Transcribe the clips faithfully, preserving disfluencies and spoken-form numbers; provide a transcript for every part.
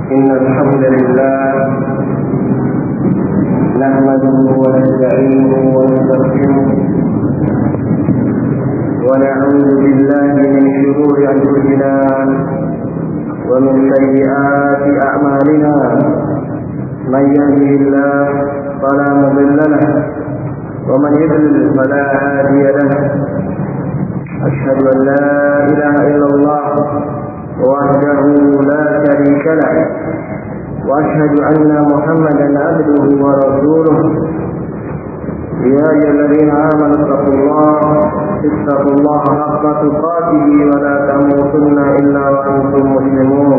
إن الحمد لله نحمده ونستعينه ونستغفره ونعوذ بالله من شرور أنفسنا ومن سيئات أعمالنا من يهده الله فلا مضل له ومن يضلل فلا هادي له أشهد أن لا إله إلا الله وحده لا شريك له وأشهد أن محمدا عبده ورسوله يا أيها الذين آمنوا اتقوا الله اتقوا الله حق تقاته ولا تموتن إلا وأنتم مسلمون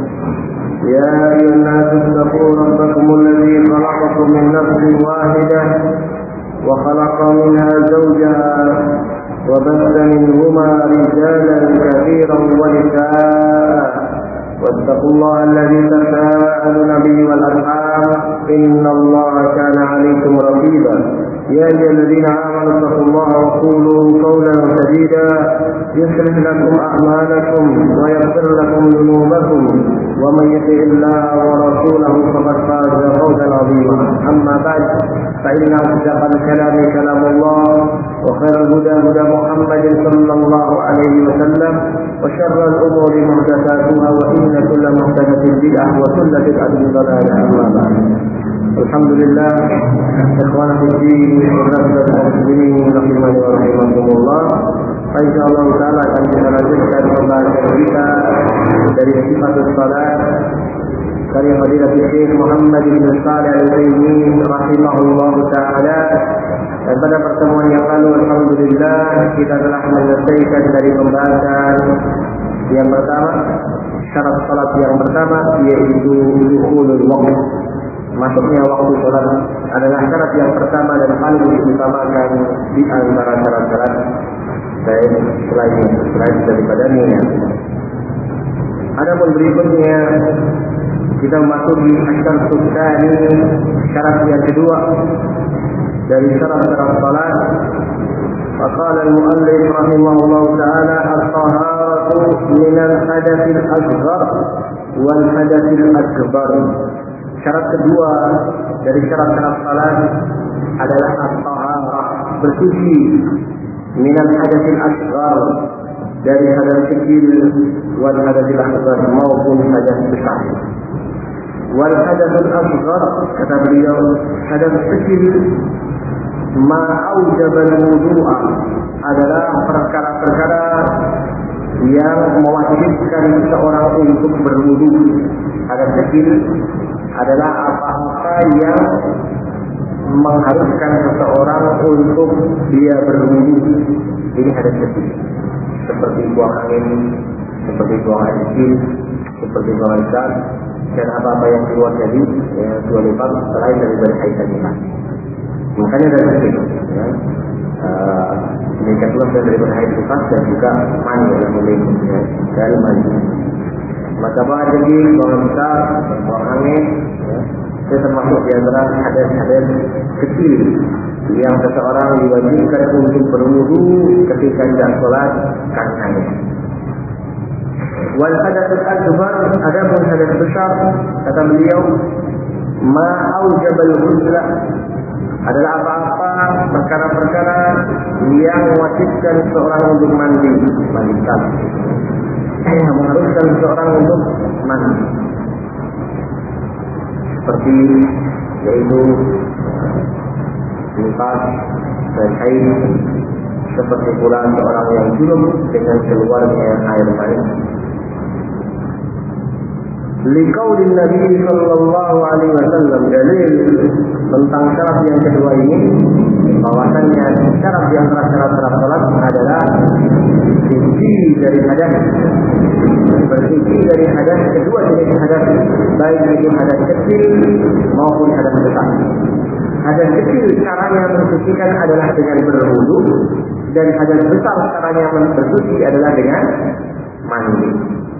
يا أيها الناس اتقوا ربكم الذي خلقكم من نفس واحدة وخلق منها زوجها وبث منهما رجالا كثيرا ونساء واتقوا الله الذي تساءلون به والأرحام إن الله كان عليكم رقيبا يا أيها الذين آمنوا اتقوا الله وقولوا قولا سديدا يصلح لكم أعمالكم ويغفر لكم ذنوبكم ومن يطع الله ورسوله فقد فاز فوزا عظيما أما بعد فإن أصدق الكلام كلام الله وخير الهدى هدى محمد صلى الله عليه وسلم وشر الأمور محدثاتها وإن كل محدثة بدعة وكل بدعة ضلالة أما بعد الحمد لله إخوانا في الدين ونفس المسلمين رحمه ورحمكم الله. Insyaallah taala akan kita lanjutkan pembahasan kita dari sifat salat karya Fadilatul Syekh Muhammad bin Shalih Al-Utsaimin rahimahullah taala. Dan pada pertemuan yang lalu alhamdulillah kita telah menyelesaikan dari pembahasan yang pertama, syarat salat yang pertama yaitu dukhulul waqt. Masuknya waktu salat adalah syarat yang pertama dan paling diutamakan di antara syarat-syarat baik selain selain daripada niat. Adapun berikutnya kita memasuki asyaratu tsani, syarat yang kedua dari syarat-syarat salat. Faqala al-muallif rahimahullah taala at-taharatu min al-hadath al-asghar wal hadath al-akbar. Syarat kedua dari syarat-syarat salat adalah at-taharah, bersuci min al-hadath al-asghar, dari hadas kecil, wal hadath al-akbar, maupun hadas besar. Wal hadath al-asghar, kata beliau, hadas kecil ma aujaba al-wudu'a, adalah perkara-perkara yang mewajibkan seseorang untuk berwudu. Hadas kecil adalah apa-apa yang mengharuskan seseorang untuk dia berwudu. Ini hadas kecil, seperti buang angin, seperti buang air kecil, seperti buang air besar, dan apa-apa yang keluar dari ya, dua lubang selain dari haid dan nifas. Makanya dari kecil, ya, uh, mereka keluar dari haid nifas dan juga mani yang memiliki ya, dari mani. Maka buang air kecil, buang besar, buang angin, ya, itu termasuk di antara hadas-hadas kecil yang seseorang diwajibkan untuk berwudu ketika tidak sholat karenanya. Wal hadatsul akbar, adapun hadas besar, kata beliau, ma aujabal ghusla, adalah apa-apa perkara-perkara yang mewajibkan seseorang untuk mandi, mandi besar, yang mengharuskan seseorang untuk mandi, seperti yaitu nifas dan haid, seperti pula seorang yang junub dengan keluarnya air mani. Liqaulin Nabi sallallahu alaihi wasallam, dalil tentang syarat yang kedua ini bahwasanya syarat di antara syarat-syarat salat adalah suci dari hadas, bersuci dari hadas, kedua jenis hadas, baik itu hadas kecil maupun hadas besar. Hadas kecil caranya mensucikan adalah dengan berwudu, dan hadas besar caranya bersuci adalah dengan mandi.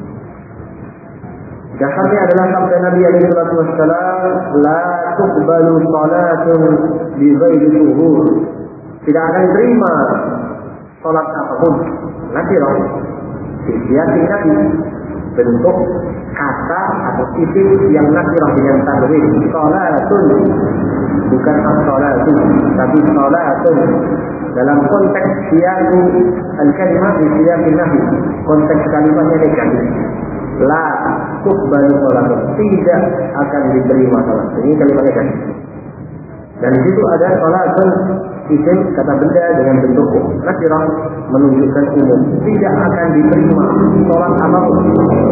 Dasarnya adalah sabda Nabi alaihi salatu wassalam, la tuqbalu salatun bi ghairi tuhur. Tidak akan terima salat apapun. Nanti roh. Siasati Nabi bentuk kata atau isim yang nakirah dengan tanwin. Shalatun, bukan as-salatu, tapi shalatun. Dalam konteks siyaku al-kalimah di siyakin nahi, konteks kalimatnya negatif. La tuqbalu salatun, tidak akan diterima salat. Ini kalimat negatif. Dan di situ ada salatun, isim kata benda dengan bentuk nakirah menunjukkan umum, tidak akan diterima salat apapun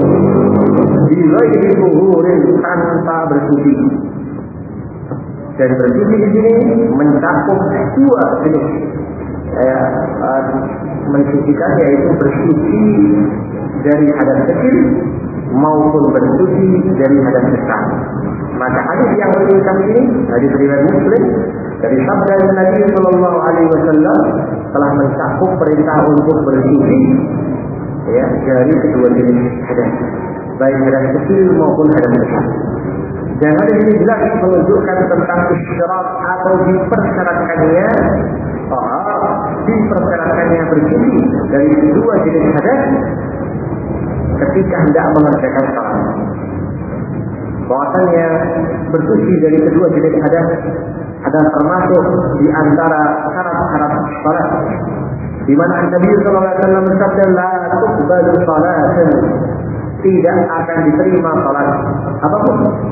di ghairi zuhurin, tanpa bersuci. Dan bersuci di sini mencakup dua jenis. Saya uh, mensucikan, yaitu bersuci dari hadas kecil maupun bersuci dari hadas besar. Maka hadis yang berikut ini, hadis riwayat Muslim dari sabda Nabi Sallallahu Alaihi Wasallam, telah mencakup perintah untuk bersuci ya dari kedua jenis hadas, baik hadas kecil maupun hadas besar. Dan hadis ini jelas menunjukkan tentang isyarat atau dipersyaratkannya tahar, dipersyaratkannya bersuci dari kedua jenis hadas ketika hendak mengerjakan salat. Bahwasanya bersuci dari kedua jenis hadas ada termasuk di antara syarat-syarat salat, di mana Nabi sallallahu alaihi wasallam bersabda, la tuqbalu salatun, tidak akan diterima salat apapun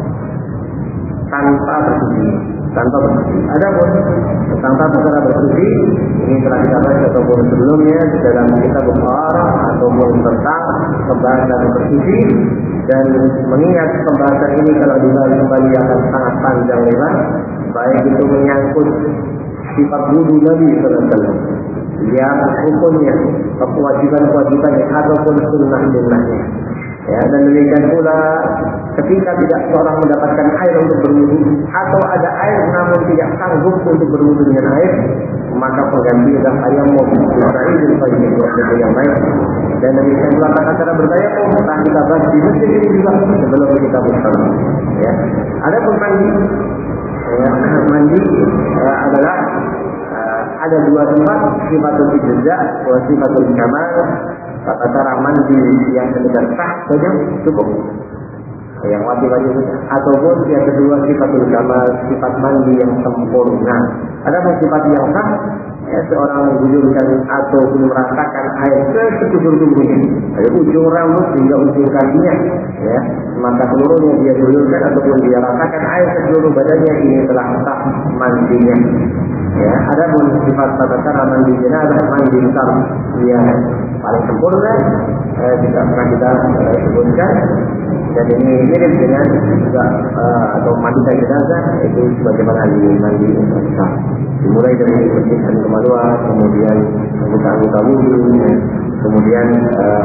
tanpa bersuci, tanpa bersuci. Adapun tentang tata cara bersuci ini telah kita bahas ataupun sebelumnya di dalam kitab Bukhari ataupun tentang pembahasan bersuci. Dan mengingat pembahasan ini kalau dibahas kembali akan sangat panjang lebar, baik itu menyangkut sifat wudu Nabi sallallahu alaihi wasallam, yang hukumnya, kewajiban-kewajibannya ataupun sunnah-sunnahnya. Ya, dan demikian pula ketika tidak seorang mendapatkan air untuk berwudu, atau ada air namun tidak sanggup untuk berwudu dengan air, maka pengganti adalah tayamum, Israel bagi waktu yang baik. Dan demikian pula tata cara bertayamum telah kita bahas di masjid ini juga sebelum kita bersama. Ya, ada pun mandi. Ya, mandi ya, adalah uh, ada dua tempat, sifatul ijza wa sifatul kamal. Tata cara mandi yang sekedar sah saja cukup, yang wajib-wajib saja. Ataupun yang kedua sifatul kamal, sifat mandi yang sempurna. Ada pun sifat yang sah, ya, seorang mengguyurkan ataupun merasakan air ke sekujur tubuhnya, dari ujung rambut hingga ujung kakinya, ya, maka seluruhnya dia guyurkan ataupun dia rasakan air ke seluruh badannya, ini telah sah mandinya. Ya, ada pun sifat tata cara mandi jenazah, mandi besar, dia paling sempurna, eh, juga pernah kita eh, sebutkan. Dan ini mirip dengan juga uh, atau mandikan jenazah, itu sebagaimana di mandi besar. Dimulai dari bersihkan kemaluan, kemudian membuka anggota wudu, ya, kemudian uh,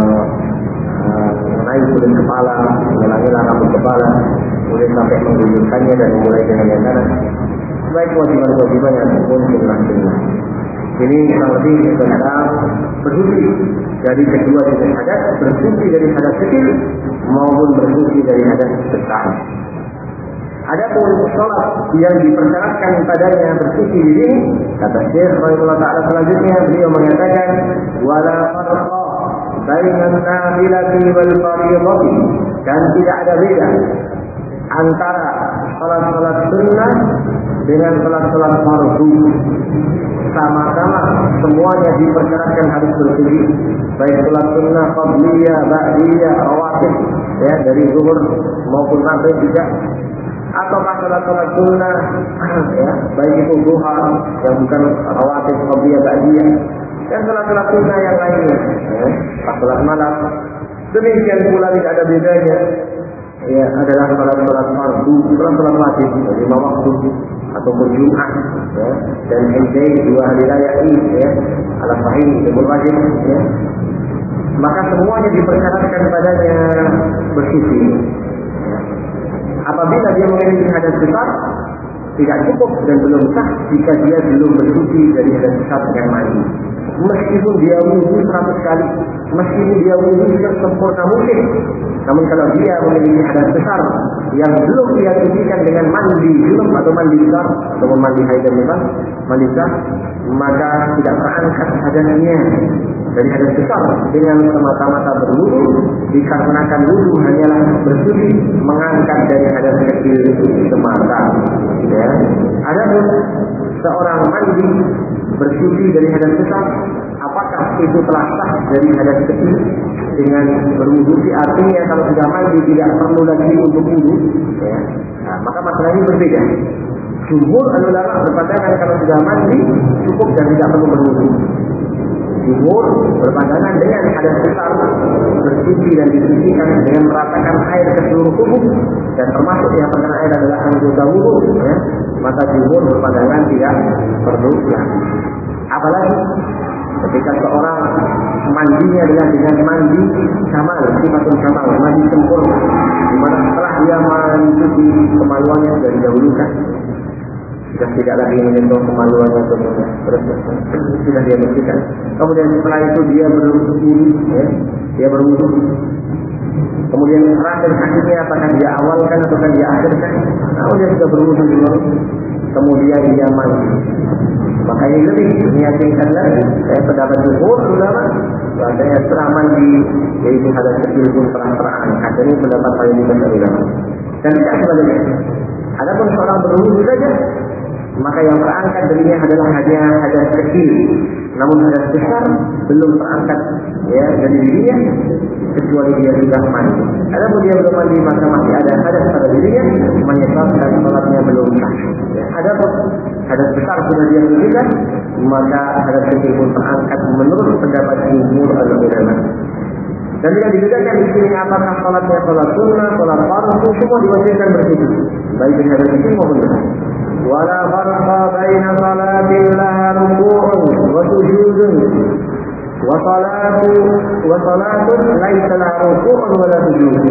uh, mengenai kulit kepala, mengelangilah rambut kepala, kemudian sampai mengguyurkannya dan memulai dengan yang kanan. Baik kewajiban-kewajiban ataupun sunnah-sunnah. Ini kurang lebih tentang bersuci dari kedua jenis hadas, bersuci dari hadas kecil maupun bersuci dari hadas besar. Adapun sholat yang dipersyaratkan padanya bersuci di sini, kata Syekh rahimahullah taala selanjutnya, beliau mengatakan wala farqa bainan nafilati wal fardhati, dan tidak ada beda antara salat-salat sunnah dengan salat-salat fardu. Sama-sama semuanya dipersyaratkan harus bersuci, baik salat sunnah, qabliyah, ba'diyah, rawatib, ya, dari zuhur maupun maghrib juga, atau salat-salat sunnah, ya, baik itu duha yang bukan rawatib, qabliyah, ba'diyah, dan salat-salat sunnah yang lainnya, ya, salat malam. Demikian pula tidak ada bedanya, ya, adalah salat-salat fardu, salat-salat wajib lima waktu ataupun Jumat, ya, dan Idai dua hari raya ini, ya, ala sahih sebut wajib, ya. Maka semuanya dipersyaratkan padanya bersuci. Ya. Apabila dia memiliki hadas besar, tidak cukup dan belum sah jika dia belum bersuci dari hadas besar dengan mandi. Meskipun dia wudu seratus kali, meskipun dia wudu sempurna mungkin, namun kalau dia memiliki hadas besar yang belum dia sucikan dengan mandi junub atau mandi besar atau mandi haid dan nifas, mandi besar, maka tidak terangkat hadasnya dari hadas besar dengan semata-mata berwudu, dikarenakan wudu hanyalah bersuci mengangkat dari hadas kecil semata. Ya. Adapun seorang mandi bersuci dari hadas besar, apakah itu telah sah dari hadas kecil dengan berwudu? Artinya kalau sudah mandi tidak perlu lagi untuk wudu, ya. Nah, maka masalah ini berbeda. Jumhur ulama berpandangan kalau sudah mandi cukup dan tidak perlu berwudu. Jumhur berpandangan dengan hadas besar bersuci dan disucikan dengan meratakan air ke seluruh tubuh dan termasuk yang terkena air adalah anggota wudu, ya. Maka jumhur berpandangan tidak perlu lagi. Apalagi ketika seorang mandinya adalah dengan mandi kamal, sifatun kamal, mandi sempurna, di mana setelah dia mencuci kemaluannya dari dahulukan, sudah tidak lagi menyentuh kemaluannya semuanya, terus sudah dia bersihkan. Kemudian setelah itu dia berwudu, ya, dia berwudu. Kemudian terakhir hasilnya apakah dia awalkan atau dia akhirkan? Nah, dia sudah berwudu dulu, kemudian dia mandi. Maka ini lebih meyakinkan lagi. Saya pendapat jumhur ulama bahwasanya setelah mandi yaitu hadas kecil pun telah terangkat. Ini pendapat mayoritas ulama. Dan tidak sebaliknya. Adapun seorang berwudu saja, maka yang terangkat darinya adalah hanya hadas kecil, namun hadas besar belum terangkat, ya, dari dirinya kecuali dia sudah mandi. Adapun dia belum mandi maka masih ada hadas pada dirinya menyebabkan salatnya belum sah. Ya, adapun hadas besar sudah dia sucikan, maka hadas kecil pun terangkat menurut pendapat jumhur ulama. Dan tidak dibedakan di sini apakah salatnya salat sunnah, salat fardu, semua diwajibkan bersujud, baik di hadas kecil maupun besar. Wala farqa baina salatin laha ruku'un wa sujudun wa salatu wa salatun laisa laha ruku'un wa la sujud.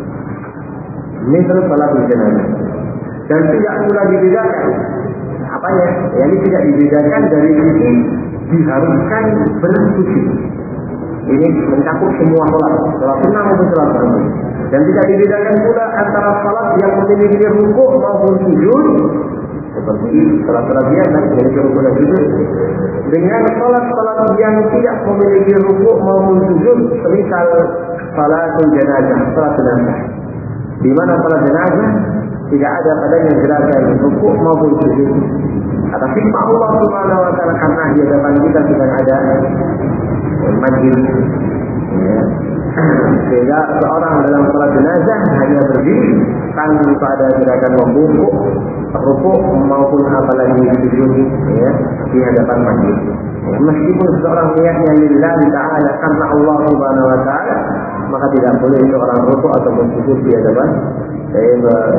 Misal salatul janazah. Dan tidak pula dibedakan apanya? Yang tidak dibedakan dari sisi diharuskan bersujud. Ini mencakup semua salat, salat sunnah maupun salat fardu. Dan tidak dibedakan pula antara salat yang memiliki rukuk maupun sujud, seperti salat-salat biasa memiliki rukuk dan sujud, dengan salat-salat yang tidak memiliki rukuk maupun sujud, semisal salatul janazah, salat jenazah. Di mana salat jenazah tidak ada padanya gerakan rukuk maupun sujud. Atas hikmah Allah Subhanahu wa taala, karena di hadapan kita sedang ada majlis, ya. Sehingga seorang dalam salat jenazah hanya berdiri tanpa ada gerakan membungkuk, rukuk maupun apalagi sujud, ya, di hadapan majlis. Ya, meskipun seorang niatnya lillahi ta'ala karena Allah Subhanahu wa taala, maka tidak boleh seorang rukuk ataupun sujud di hadapan saya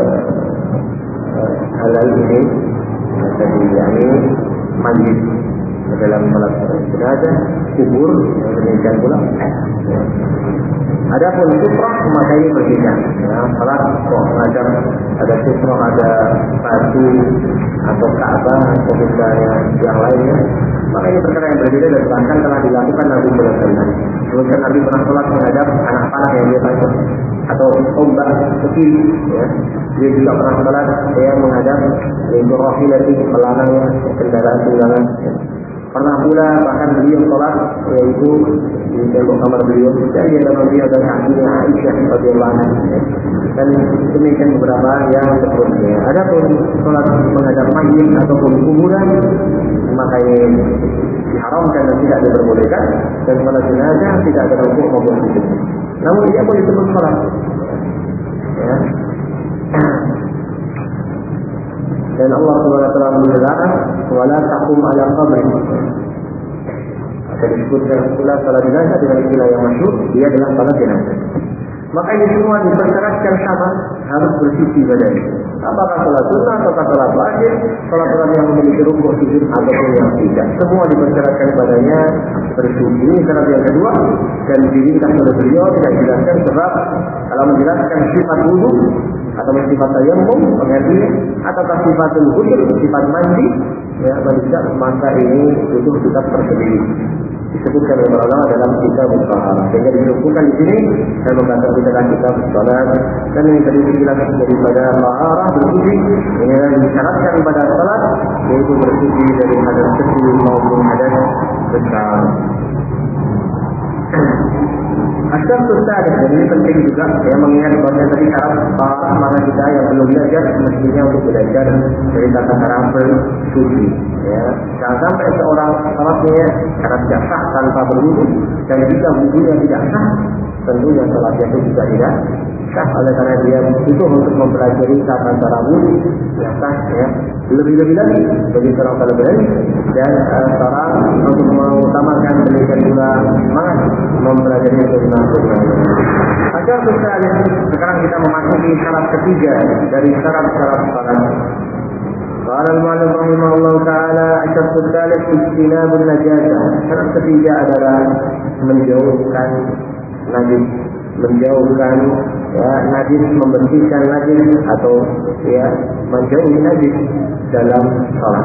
halal ini tadi, yakni majlis dalam salat jenazah, kubur, yang demikian pula. Ya. Adapun sutrah maka ini berbeda. Ya, salat kok ada ada sutrah, ada batu atau Ka'bah atau misalnya yang lainnya, maka ini perkara yang berbeda dan bahkan telah dilakukan Nabi Sallallahu Alaihi Wasallam. Kemudian Nabi pernah salat menghadap anak panah yang dia pakai atau ombak kecil, ya. Dia juga pernah salat yang menghadap yaitu rahilati, melarangnya kendaraan tunggangan. Ya. Pernah pula bahkan beliau sholat yaitu di tembok kamar beliau, dan di hadapan beliau dan kakinya Aisyah radhiyallahu anha, dan demikian beberapa yang seterusnya. Adapun sholat menghadap masjid ataupun kuburan maka ini diharamkan dan tidak diperbolehkan, dan sholat jenazah tidak ada rukuk maupun sujud. Namun dia boleh disebut sholat. Ya. Dan Allah Subhanahu wa taala melarang wala taqum ala qabri. Ada disebutkan pula salat jenazah dengan istilah yang masyhur, dia adalah salat jenazah. Maka ini semua dipersyaratkan sama, harus bersuci badannya. Apakah salat sunnah atau salat wajib, salat-salat yang memiliki rukuk, sujud ataupun yang tidak, semua dipersyaratkan badannya bersuci. Ini syarat yang kedua, dan diringkas oleh beliau tidak dijelaskan sebab kalau menjelaskan sifat wudu atau sifat tayammum pengertiannya, atau sifatul ghusl, sifat mandi, ya, tidak, maka ini butuh kitab tersendiri. Disebutkan oleh para ulama dalam kitab Taharah. Sehingga disebutkan di sini dan berkata kita dalam kitab salat, dan ini tadi dijelaskan daripada taharah bersuci, ini yang disyaratkan pada salat yaitu bersuci dari hadas kecil maupun hadas besar. Asal susah ada, jadi ini penting juga ya, mengingat bahwa tadi syarat para mana kita yang belum belajar mestinya untuk belajar dari tata cara bersuci. Ya, jangan sampai seorang sholatnya karena tidak sah tanpa berwudu, dan jika wudunya tidak sah, tentunya sholatnya itu juga tidak sah, oleh karena dia butuh untuk mempelajari tata cara wudu yang sah ya. Lebih-lebih lagi bagi seorang talibul dan uh, seorang untuk mengutamakan demikian pula semangat mempelajari sunnah-sunnah. Ajar sekali, sekarang kita memasuki syarat ketiga dari syarat-syarat salat. Qala al-mu'allif rahimahullah ta'ala asyaddu tsalits ijtinabun najasah. Syarat ketiga adalah menjauhkan najis, menjauhkan ya najis, membersihkan najis atau ya menjauhi najis dalam salat.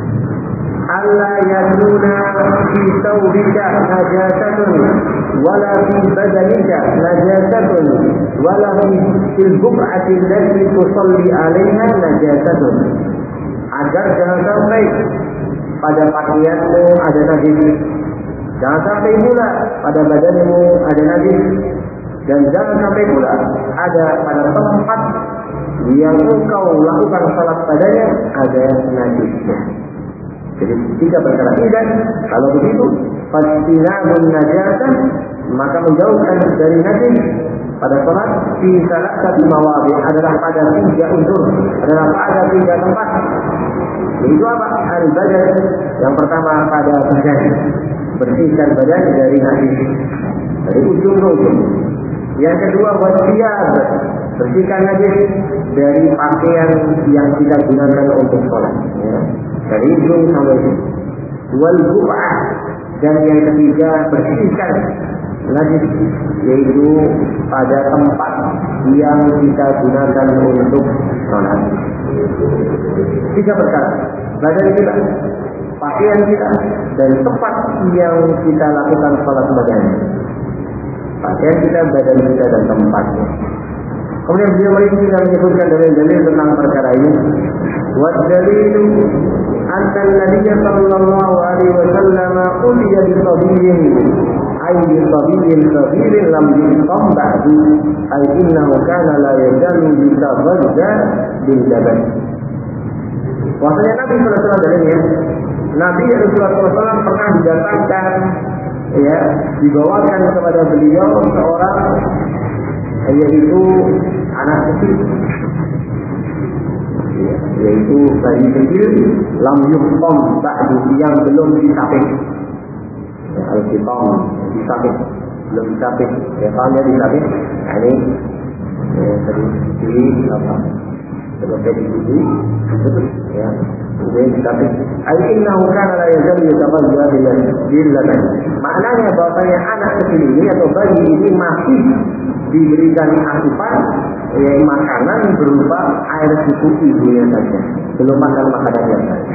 Allah yaduna fi thawbika najasatun wala fi badanika najasatun wala fi al-buq'ati allati tusalli 'alayha najasatun. Agar jangan sampai pada pakaianmu ada najis, jangan sampai pula pada badanmu ada najis, dan jangan sampai pula ada pada tempat yang engkau lakukan salat padanya ada najisnya. Jadi tiga perkara ini, dan kalau begitu fastinabun najasah, maka menjauhkan dari najis pada salat di salah satu mawadhi adalah pada tiga unsur, adalah pada tiga tempat. Itu apa? Al-badan, yang pertama pada badan, bersihkan badan dari najis dari ujung ke ujung. Yang kedua wasiyab, bersihkan najis dari pakaian yang kita gunakan untuk sholat ya, dari ujung sampai ujung. Wal bu'ah, dan yang ketiga bersihkan najis yaitu pada tempat yang kita gunakan untuk sholat. Tiga perkara: badan kita, pakaian kita, dan tempat yang kita lakukan sholat badannya. Pakaian kita, badan kita, dan tempatnya. Kemudian beliau merinci dan menyebutkan dalil-dalil tentang perkara ini. Wa dalilu anna an-nabiy sallallahu alaihi wasallam uliya bi sabiyyin ay bi sabiyyin sabirin lam yuqam ba'du ay innahu kana la yajalu bi taghadda bil jabal. Bahwasanya Nabi sallallahu alaihi wasallam dalilnya, Nabi sallallahu alaihi wasallam pernah didatangkan ya, dibawakan kepada beliau seorang yaitu anak kecil ya, yaitu bayi kecil lam yuqam ba'du, yang belum disapit ya, al-qitam disapit, belum disapit ya, pahamnya disapit nah, ini ya, tadi di apa sebagai ibu ya, kemudian disapit al-innahu kana la yazalu yataghadha bil laban. Maknanya bahwasanya anak kecil ini atau bayi ini masih diberikan asupan ya, makanan berupa air susu ibunya saja, belum makan makanan yang lain.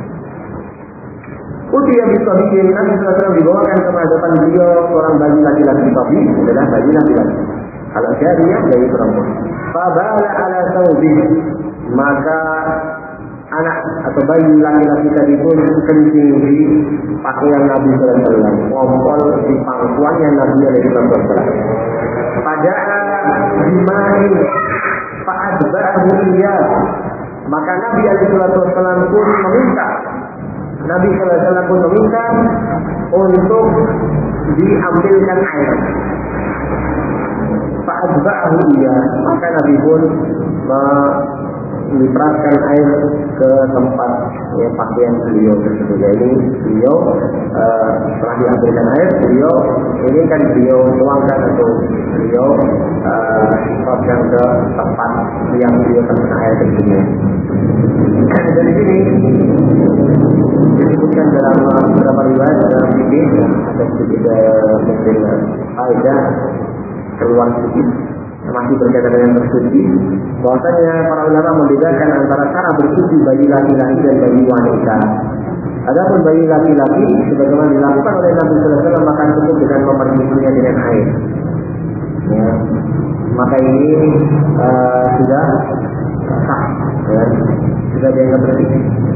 Uti yang bisa bikin Nabi sallallahu alaihi wasallam dibawakan ke hadapan beliau seorang bayi laki-laki, tapi adalah bayi laki-laki. Kalau jariah dari perempuan. Fabala ala thawbi, maka anak atau bayi laki-laki tadi pun kencing di pakaian Nabi sallallahu alaihi wasallam, ngompol di pangkuannya Nabi sallallahu alaihi wasallam. Pada dimain fa'adba'ahu iya, maka Nabi sallallahu alaihi wasallam pun meminta Nabi sallallahu alaihi wasallam pun meminta untuk diambilkan air. Fa'adba'ahu iya, maka Nabi pun melipraskan air ke tempat ya, pakaian beliau tersebut. Jadi beliau uh, setelah diambilkan air, beliau ini kan beliau tuangkan atau beliau semprotkan uh, ke tempat yang beliau terkena air tersebut. Dari sini disebutkan dalam beberapa riwayat dalam fikih ada sedikit mungkin faedah keluar sedikit masih berkaitan dengan bersuci, bahwasanya para ulama membedakan antara cara bersuci bayi laki-laki dan bayi wanita. Adapun bayi laki-laki sebagaimana dilakukan oleh Nabi sallallahu alaihi wasallam, maka cukup dengan memerciknya dengan air. Ya. Maka ini uh, sudah sah. Ya. sudah dianggap bersih.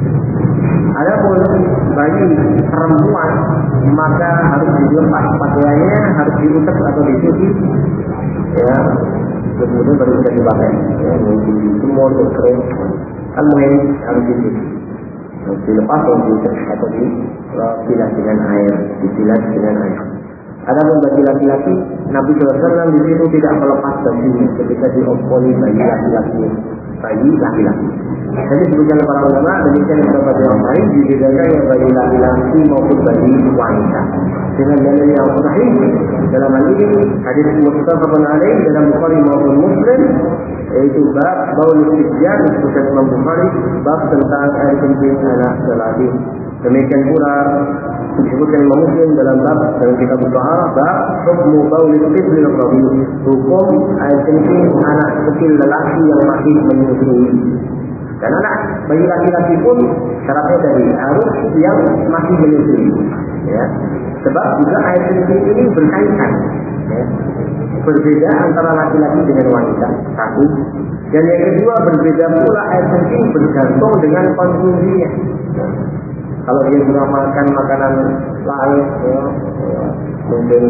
Adapun bagi perempuan maka harus dilepas pakaiannya, harus diutek atau dicuci, ya, kemudian baru bisa dipakai. Ya, semua untuk kering, kan mungkin harus dicuci, harus dilepas atau diutek atau dibilas dengan air, dibilas dengan air. Adapun bagi laki-laki, Nabi shallallahu alaihi wasallam di situ tidak melepas bajunya ketika diompoli bagi laki-laki, bagi laki-laki. Jadi sebutkan para ulama demikian yang dapat yang lain dibedakan yang bagi laki-laki maupun bagi wanita. Dengan dalil yang sahih dalam hal ini hadis muttafaqun alaih dalam Bukhari maupun Muslim, yaitu bab baul istijab disebutkan Imam Bukhari, bab tentang air kencing anak lelaki. Demikian pula disebutkan Imam Muslim dalam bab dalam kitab Taharah bab hukmu baul tifl al-rabi, hukum air kencing anak kecil lelaki yang masih menyusui. Dan anak bagi laki-laki pun syaratnya tadi harus yang masih menyusui, ya. Sebab juga air kencing ini berkaitan, ya. Berbeda antara laki-laki dengan wanita, satu. Dan yang kedua berbeda pula air kencing bergantung dengan konsumsinya. Ya. Kalau dia sudah makan makanan lain, ya, ya, mungkin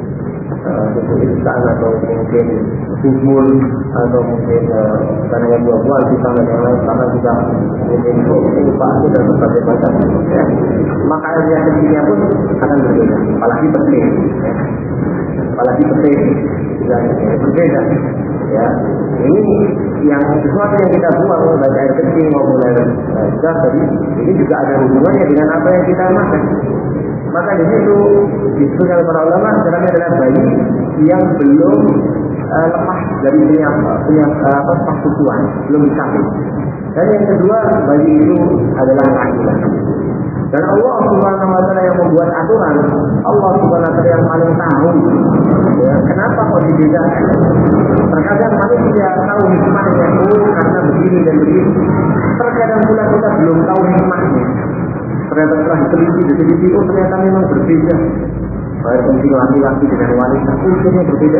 susu uh, instan atau mungkin subur atau mungkin karena uh, buah-buahan vitamin yang lain karena sudah mungkin lupa dan berbagai macam, ya, maka air kencingnya pun akan berbeda. Apalagi penting, ya. Apalagi penting, ya, berbeda. Ya, ini yang sesuatu yang kita buang baik air kencing maupun air gas tadi, ini juga ada hubungannya dengan apa yang kita makan. Maka di situ disebutkan para ulama caranya adalah bayi yang belum uh, lepas dari penyakit penyakit apa persusuan, belum dikawin. Dan yang kedua bayi itu adalah laki-laki. Dan Allah Subhanahu wa taala yang membuat aturan, Allah Subhanahu wa taala yang paling tahu, ya, kenapa kok dibedakan. Terkadang manusia tahu hikmahnya, oh karena begini dan begitu. Terkadang pula kita belum tahu hikmahnya. Ternyata setelah diteliti, diteliti, oh ternyata memang berbeda. Baik kencing laki-laki dengan wanita, unsurnya berbeda.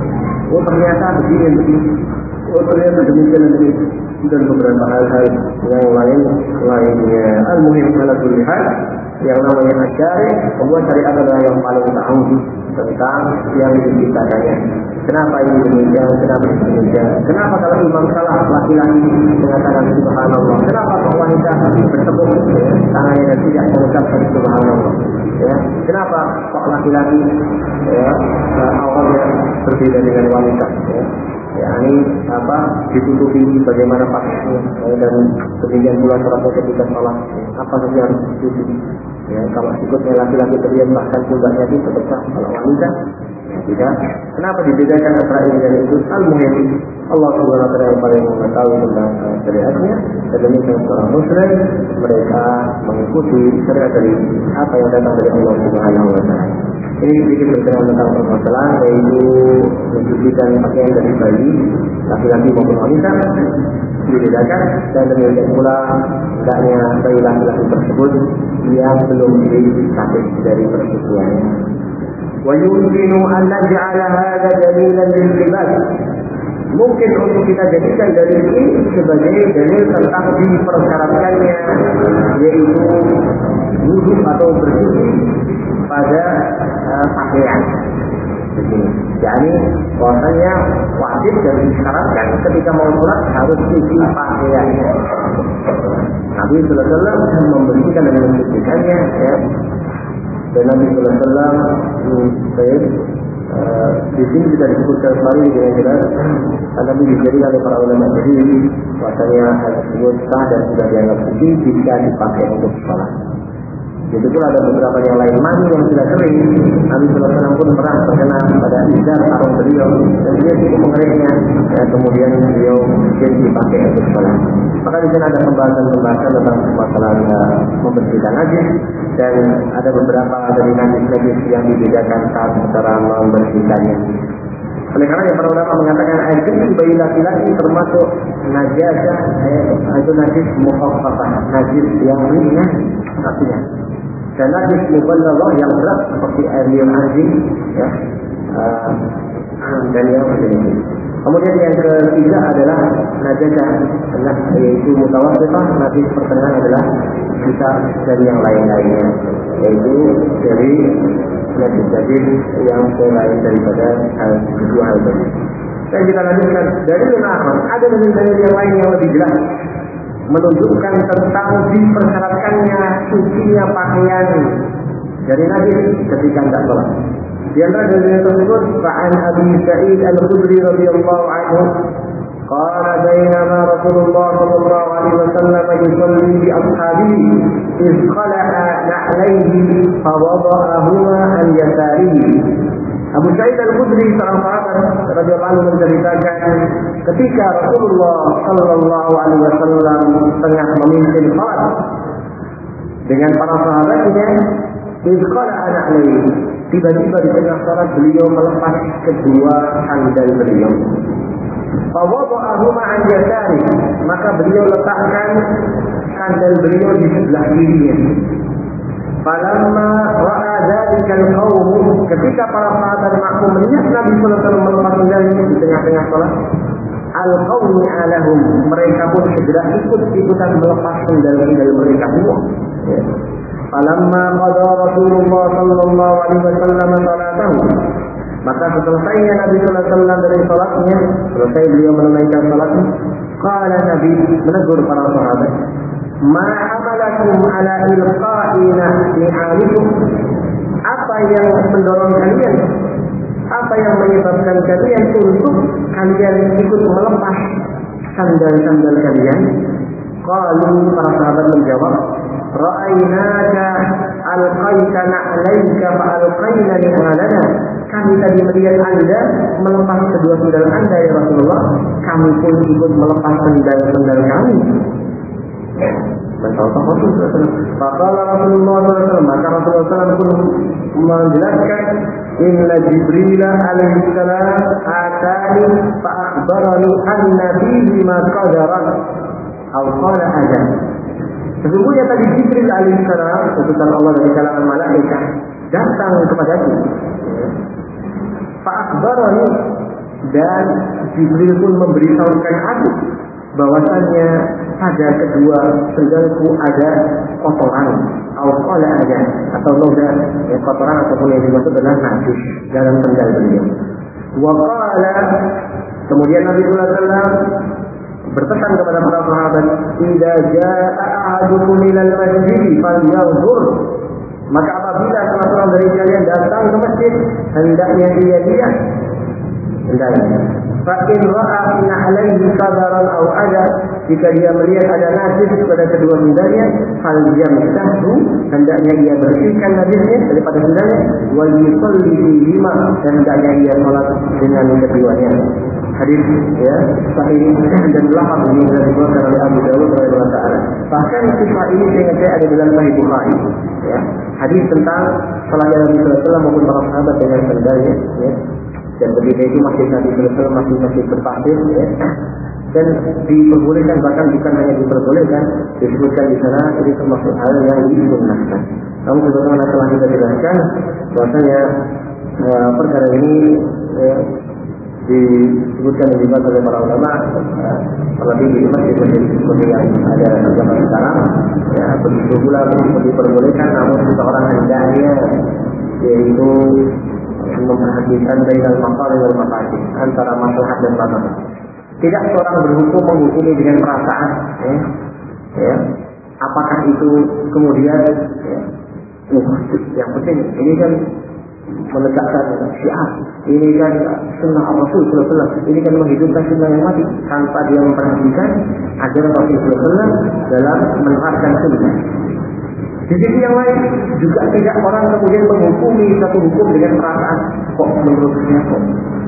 Oh ternyata begini dan begitu. Oh ternyata demikian dan demikian. Dan beberapa hal-hal yang lain lainnya. Al-muhim ala kulli hal, yang namanya syari', pembuat syariat adalah yang paling tahu tentang yang diciptakannya. Kenapa ini demikian? Kenapa ini demikian? Kenapa kalau imam salah laki-laki mengatakan subhanallah? Kenapa kalau wanita bertepuk, ya, tangannya dan tidak mengucapkan subhanallah? Ya, kenapa kok laki-laki, ya, awalnya berbeda dengan wanita? Ya. Ya, ini apa ditutupi bagaimana pakaiannya, ya, dan demikian pula sholatnya ketika sholat, ya, apa saja harus ditutupi. Ya, kalau ikutnya laki-laki terdiam bahkan punggahnya itu terpecah, kalau wanita ya, tidak. Kenapa dibedakan antara ini dan itu? Al-muhim Allah Subhanahu wa taala yang paling mengetahui tentang syariatnya. Dan demikian seorang muslim mereka mengikuti syariat dari apa yang datang dari Allah Subhanahu wa taala. Ini sedikit berkenaan tentang permasalahan yaitu mencucikan pakaian dari bayi laki-laki maupun wanita dibedakan, dan demikian pula hendaknya bayi laki-laki tersebut yang belum dicapai dari persusuannya. Wa yumkinu an naj'ala hadha dalilan lil ibad. Mungkin untuk kita jadikan dalil ini sebagai dalil tentang dipersyaratkannya, yaitu wudu atau bersuci pada uh, pakaian. Begini. Jadi bahwasanya wajib dan disyaratkan ketika mau sholat harus cuci pakaiannya. Nabi sallallahu alaihi wasallam membersihkan dan mencucikannya, ya. Dan Nabi sallallahu alaihi wasallam baik uh, di sini tidak disebutkan sekali dengan jelas, tapi dijadikan oleh para ulama sendiri bahwasanya hal tersebut sah dan sudah dianggap suci jika dipakai untuk sholat. Itu pula ada beberapa yang lain mani yang sudah kering. Nabi sallallahu alaihi wasallam pun pernah terkena pada izar sarung beliau dan dia cukup mengeringnya, ya, kemudian beliau mungkin dipakai untuk sholat. Maka di sana ada pembahasan-pembahasan tentang masalah uh, membersihkan najis, dan ada beberapa dari najis-najis yang dibedakan saat cara membersihkannya. Oleh karena para ulama mengatakan air kencing bayi laki-laki termasuk najasah, eh, itu najis mukhaffafah, najis yang ringan artinya. Dan najis muballaghah yang berat seperti air liur anjing, ya, uh, dan yang sejenis. Kemudian yang ketiga adalah najazah, yaitu mutawassithah, najis pertengahan adalah bisa dari yang lain-lainnya, yaitu dari najis-najis yang selain daripada hal kedua hal tadi. Dan kita lanjutkan dari lima akhir, ada dalil-dalil yang lain yang lebih jelas menunjukkan tentang dipersyaratkannya sucinya pakaian dari najis ketika tidak sholat. Di antara dalil tersebut, Fa'an Abi Sa'id Al-Khudri radhiyallahu anhu, qala bainama Rasulullah sallallahu alaihi wasallam yusalli bi ashabihi iz khala'a na'layhi fa wada'ahuma an yasarihi. Abu Sa'id Al-Khudri seorang sahabat radhiyallahu anhu menceritakan ketika Rasulullah sallallahu alaihi wasallam tengah memimpin salat dengan para sahabatnya, iz khala'a na'layhi, tiba-tiba di tengah salat beliau melepas kedua sandal beliau. Fawada'ahuma an yasari, maka beliau letakkan sandal beliau di sebelah kirinya. Falamma ra'a dzalikal qaum, ketika para sahabat makmum melihat Nabi sallallahu alaihi wasallam melepas sandalnya di tengah-tengah salat, al-qaumi alahum, mereka pun segera ikut-ikutan melepas sandal-sandal mereka semua. Ya. Falamma qada Rasulullah sallallahu alaihi wasallam salatahu, maka selesainya Nabi sallallahu alaihi wasallam dari salatnya, selesai beliau menunaikan salatnya, qala Nabi menegur para sahabat, ma amalakum ala ilqa'ina ni'alikum, apa yang mendorong kalian, apa yang menyebabkan kalian untuk kalian ikut melepas sandal-sandal kalian? Qalu, para sahabat menjawab, ra'ainaka alqaita na'laika fa alqaina ni'alana, kami tadi melihat Anda melepas kedua sandal Anda ya Rasulullah, kami pun ikut melepas sandal-sandal kami. Mencontoh Rasulullah sallallahu alaihi wasallam. Faqala Rasulullah sallallahu alaihi wasallam, maka Rasulullah sallallahu alaihi wasallam pun menjelaskan, inna Jibril alaihi salam atani fa akhbarani anna fihi ma qadaran aw qala adam. Sesungguhnya tadi Jibril alaihi salam, utusan Allah dari kalangan malaikat, datang kepadaku. Fa akhbarani, dan Jibril pun memberitahukan aku bahwasannya pada kedua sandalku ada kotoran, atau ada atau noda, ya, kotoran ataupun yang dimaksud adalah najis dalam sandal beliau. Wa qala, kemudian Nabi sallallahu alaihi wasallam berpesan kepada para sahabat, idza jaa ahadukum ilal masjid falyanzur, maka apabila salah seorang dari kalian datang ke masjid, hendaknya dia lihat sandalnya. Fa in ra'a na'alaihi qadaran aw ada, jika dia melihat ada najis pada kedua sandalnya, fal yamsahu, hendaknya dia bersihkan najisnya daripada sandalnya, wal yusalli bihima, dan hendaknya dia salat dengan keduanya. Hadis ya sahih dan lafaz ini sudah dikeluarkan oleh Abu Dawud radhiyallahu taala. Bahkan kisah ini saya ingat ada dalam Sahih Bukhari. Ya, hadis tentang salatnya Nabi sallallahu alaihi wasallam maupun para sahabat dengan sandalnya. Ya. Dan ketika itu masih Nabi sallallahu alaihi wasallam masih masih berpasir. Ya. Dan diperbolehkan, bahkan bukan hanya diperbolehkan, disebutkan di sana ini termasuk hal yang disunnahkan. Namun sebagaimana telah kita jelaskan, bahwasanya eh, perkara ini eh, disebutkan juga oleh para ulama, terlebih di masjid seperti yang ada zaman sekarang, ya begitu pula diperbolehkan, namun seseorang hendaknya yaitu memperhatikan bainal masalih wal mafasid, antara maslahat dan madarat. Tidak seorang berhukum menghukumi dengan perasaan, ya, ya. Apakah itu kemudian, ya, uh, yang penting ini kan menegakkan syiar, ini kan sunnah Rasul sallallahu alaihi wasallam, ini kan menghidupkan sunnah yang mati, tanpa dia memperhatikan agar Rasul sallallahu alaihi wasallam dalam menerapkan sunnah. Di sisi yang lain juga tidak orang kemudian menghukumi satu hukum dengan perasaan, kok menurut saya kok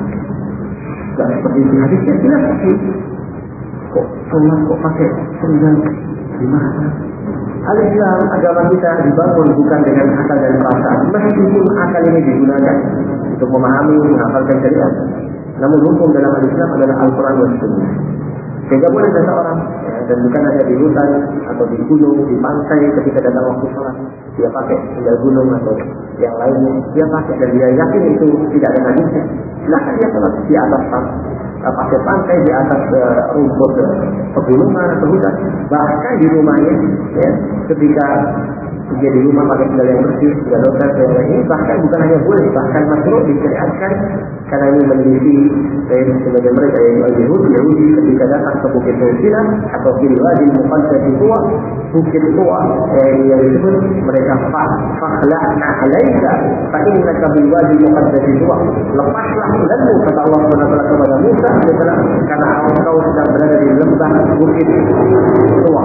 tidak seperti di hadisnya, tidak seperti kok sholat kok pakai sandal, gimana? Al-Islam, agama kita dibangun bukan dengan akal dan perasaan, meskipun akal ini digunakan untuk memahami, menghafalkan syariat. Namun hukum dalam Al-Islam adalah Al-Quran dan Sunnah. Sehingga boleh seseorang, ya, dan bukan hanya di hutan atau di gunung, di pantai, ketika datang waktu sholat, dia pakai sandal gunung atau yang lainnya, dia pakai dan dia yakin itu tidak ada hadisnya. Silahkan dia sholat di atas tanah. uh, pasir pantai, di atas uh, rumput uh, pegunungan atau hutan, bahkan di rumahnya, ya, ketika dia di rumah pakai segala yang bersih, segala dosa, segala ini bahkan bukan hanya boleh, bahkan makruh disyariatkan karena ini menyelisih dari sebagian mereka yaitu al-Yahudi Yahudi ketika datang ke Bukit Tursina atau di Wadi Muqaddas Tua, Bukit Tua eh, yang disebut mereka fakhla'na alaika fa innaka bil Wadi Muqaddas Tua, lepaslah denganmu kata Allah Subhanahu wa taala kepada Musa alaihissalam karena engkau sedang berada di lembah Bukit Tua.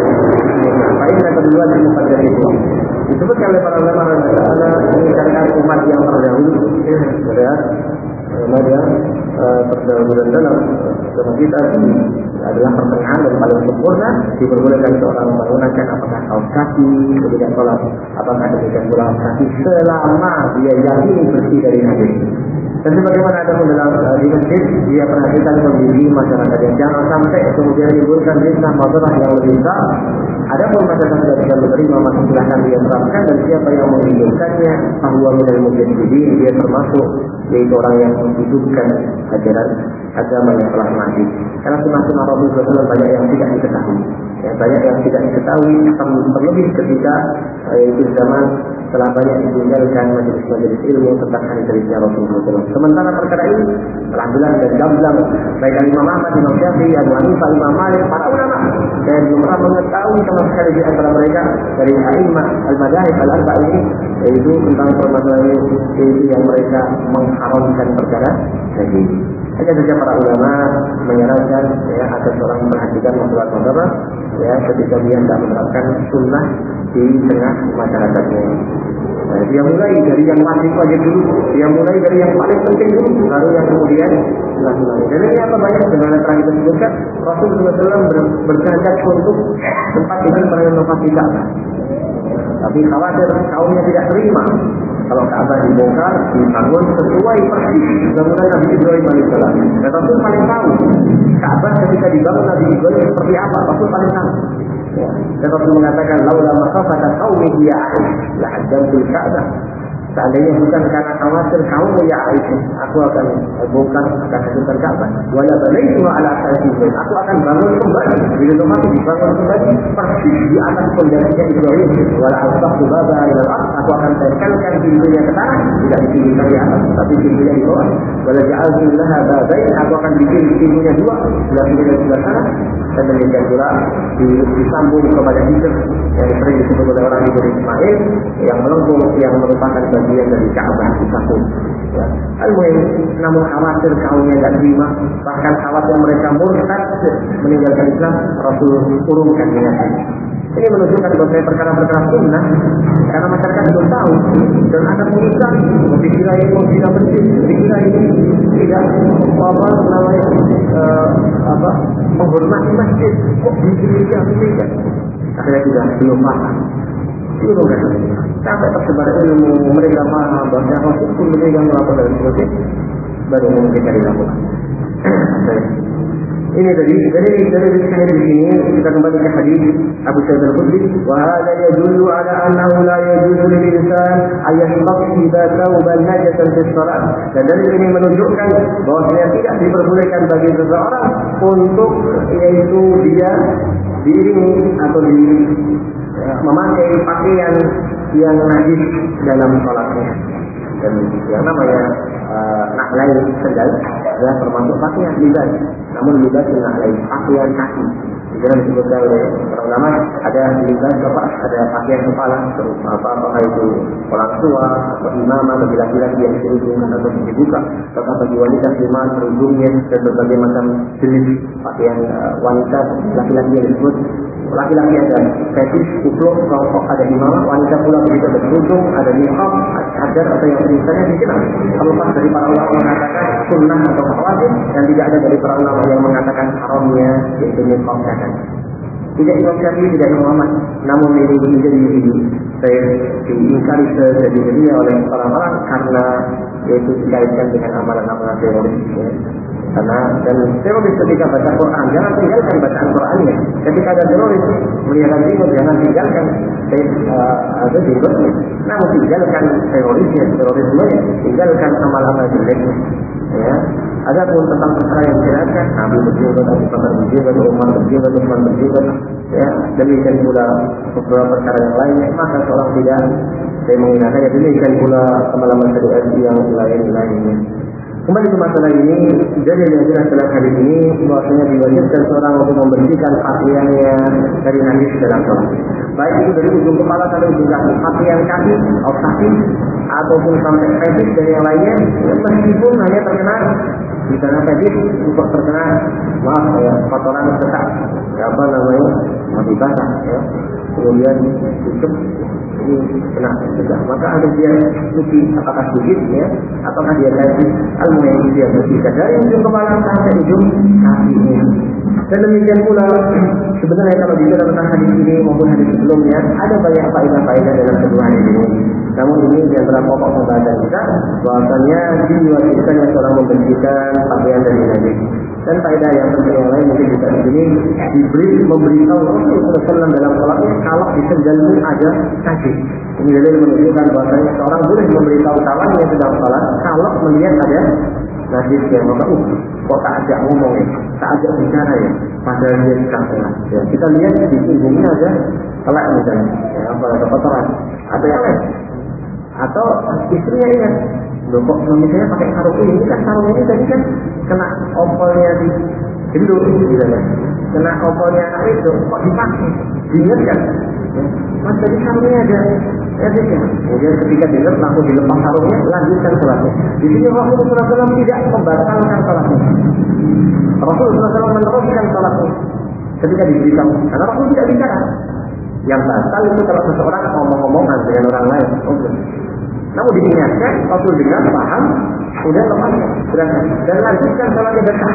Fa innaka bil Wadi Muqaddas Tua disebutkan oleh para ulama karena ini syariat umat yang terdahulu, syariat umat yang terdahulu dan dalam agama kita adalah pertengahan dan paling sempurna. Diperbolehkan seorang menggunakan apakah kaos kaki ketika sholat, apakah demikian pula kaos kaki selama dia yakini bersih dari najis. Dan sebagaimana ada pun dalam uh, di masjid, dia perhatikan kondisi masyarakat yang jangan sampai kemudian menimbulkan fitnah masalah yang lebih besar. Adapun masyarakat tidak bisa menerima, maka silahkan dia terapkan, dan siapa yang menghidupkannya bahwa minal mujaddidin, dia termasuk yaitu orang yang menghidupkan ajaran agama yang telah mati. Karena sunnah-sunnah Rasulullah shallallahu alaihi wasallam banyak yang tidak diketahui, ya, banyak yang tidak diketahui, terlebih ketika yaitu zaman telah banyak ditinggalkan majelis-majelis ilmu tentang hadis-hadisnya Rasulullah shallallahu alaihi wasallam. Sementara perkara ini telah jelas dan gamblang baik Imam Ahmad, Imam Syafi'i, Abu Hanifah, Imam Malik, para ulama, saya belum pernah mengetahui sama sekali di antara mereka dari a'immah al-madzhab al-arba' ini, yaitu tentang permasalahan yaitu yang mereka mengharamkan perkara jadi. Hanya saja para ulama menyarankan ya agar seorang memperhatikan masalah-masalah ya ketika dia tidak menerapkan sunnah di tengah masyarakatnya. Nah, dia mulai dari yang wajib-wajib dulu, dia mulai dari yang paling penting dulu, baru yang kemudian sunnah-sunnah. Dan ini apa banyak sebenarnya telah kita sebutkan, Rasulullah shallallahu alaihi wasallam berkehendak untuk tempat tinggal para inovasi Ka'bah. Tapi khawatir kaumnya tidak terima kalau Ka'bah dibongkar, dibangun sesuai persis bangunan Nabi Ibrahim alaihissalam. Dan Rasul paling tahu Ka'bah ketika dibangun Nabi Ibrahim seperti apa, Rasul paling tahu. Ya. Dan Rasul mengatakan, "Laula makhafata qaumihi ya Aisyah, la haddamtul Ka'bah." Seandainya bukan karena khawatir kaum ya Aisyah, aku akan bongkar, akan hancurkan Ka'bah. Wala balaituha ala asasihi, aku akan bangun kembali. Bila tempat dibangun kembali persis di atas pondasinya Ibrahim. Wala alfaqtu babaha ila al-ard, aku akan tempelkan pintunya ke tanah, tidak dipinggirkan di atas, tapi pintunya di bawah. Wala ja'altu laha babain, aku akan bikin pintunya dua, sebelah kiri dan sebelah kanan. Dan demikian pula disambung kepada Hijr yang sering disebut oleh orang Hijr Ismail yang melengkung, yang merupakan bagian dari Ka'bah disambung. Ya. Al-Muhim, namun khawatir kaumnya tidak terima, bahkan khawatir mereka murtad meninggalkan Islam, Rasul urungkan niatnya. Ini menunjukkan bahwa perkara-perkara sunnah karena masyarakat belum tahu dan akan mengikat, dikira ini tidak bersih, dikira ini tidak apa namanya uh, apa menghormati masjid, kok dikira tidak, akhirnya sudah belum paham. Belum kan? Sampai tersebar ilmu mereka paham bahwa Rasul pun mereka melakukan dalam proses baru mungkin dari lakukan. Ini tadi dari dari hadis ini kita kembali ke hadis Abu Sa'id Al-Khudri, wa hadha yadullu ala annahu la yajuzu lil insan ay yastaqbiba thawban najasan fi shalat. Dan dari ini menunjukkan bahwa tidak diperbolehkan bagi seseorang untuk yaitu dia diiringi atau di ya, memakai pakaian yang najis dalam salatnya. Dan yang namanya uh, na'lain sendal adalah termasuk pakaian libas. Namun libas na'lain pakaian kaki. Jangan disebutkan oleh para ulama ada libas apa? Ada pakaian kepala, terus apa apakah itu orang tua atau imamah bagi laki-laki yang kerudungan atau dibuka, atau bagi wanita khimar kerudungnya dan berbagai macam jenis pakaian uh, wanita laki-laki yang disebut. Laki-laki ada fetis, kupluk, rokok, ada imamah, wanita pula begitu ada kerudung, ada niqab, hadar atau yang misalnya dikenal. Terlepas dari para ulama mengatakan sunnah atau wajib, dan tidak ada dari para ulama yang mengatakan haramnya yaitu niqab dan tidak Imam Syafi'i, tidak Imam Ahmad. Namun ini menjadi saya diingkari sejadinya oleh orang-orang karena yaitu dikaitkan dengan amalan-amalan teroris. Ya. Karena dan teroris ketika baca Quran jangan tinggalkan bacaan Qurannya. Ketika ada teroris melihat ribut jangan tinggalkan ada ribut. Namun tinggalkan terorisnya, terorismenya, tinggalkan amal-amal jeleknya. Ya. Adapun tentang perkara yang dijelaskan, Nabi berjilbab, Abu Bakar berjilbab, Umar berjilbab, Utsman berjilbab, ya, demikian pula beberapa perkara yang lainnya, maka seorang tidak, saya mengingatkan, demikian pula pengalaman syariat yang lain-lainnya. Kembali ke masalah ini, jadi yang jelas dalam hadis ini bahwasanya diwajibkan seorang untuk membersihkan pakaiannya dari najis dalam sholat. Baik itu dari ujung kepala sampai ujung kaki, pakaian kaki, atau kaki, ataupun sampai pedis dan yang lainnya, meskipun hanya terkena di sana pedis, untuk terkena maaf ya, kotoran tetap, apa namanya, masih basah, ya. Kemudian tutup. Ini kena juga, maka harus dia cuci, apakah sedikit ya, apakah dia kasih al-mu'ayyi dia bersihkan dari ujung kepala sampai ujung kakinya. Dan demikian pula sebenarnya kalau bicara tentang hadis ini maupun hadis sebelumnya ada banyak faedah-faedah dalam kedua hadis ini. Namun ini di antara pokok pembahasan kita bahwasanya diwajibkannya seorang membersihkan pakaian dari najis. Dan faedah yang penting yang lain mungkin juga di sini diberi memberitahu Rasulullah shallallahu alaihi wasallam dalam sholatnya kalau di sendalnya ada najis. Ini dalil menunjukkan bahwasanya seorang boleh memberitahu kawannya sedang sholat kalau melihat ada najis yang maka uh, kok tak ajak ngomong ya, tak ajak bicara ya, padahal dia sedang sholat. Ya, kita lihat di punggungnya ada telak misalnya, ya, apa ada kotoran, atau yang lain, atau istrinya ingat. Loh kok suaminya pakai sarung ini, ini kan sarung ini tadi kan kena ompolnya di gendut gitu ya. Kena ompolnya itu kok dipakai, diingatkan ya. Mas tadi sarungnya ada ya ya. Kemudian ketika diingat langsung dilepas sarungnya, lanjutkan sholatnya. Di sini Rasulullah shallallahu alaihi wasallam tidak membatalkan sholatnya. Rasulullah shallallahu alaihi wasallam meneruskan sholatnya ketika diberitahu, karena Rasul tidak bicara. Yang batal itu kalau seseorang ngomong-ngomongan dengan orang lain. Okay. Namun diingatkan, Rasul dengar, paham, sudah lepas, berangkat dan lanjutkan sholatnya berkah.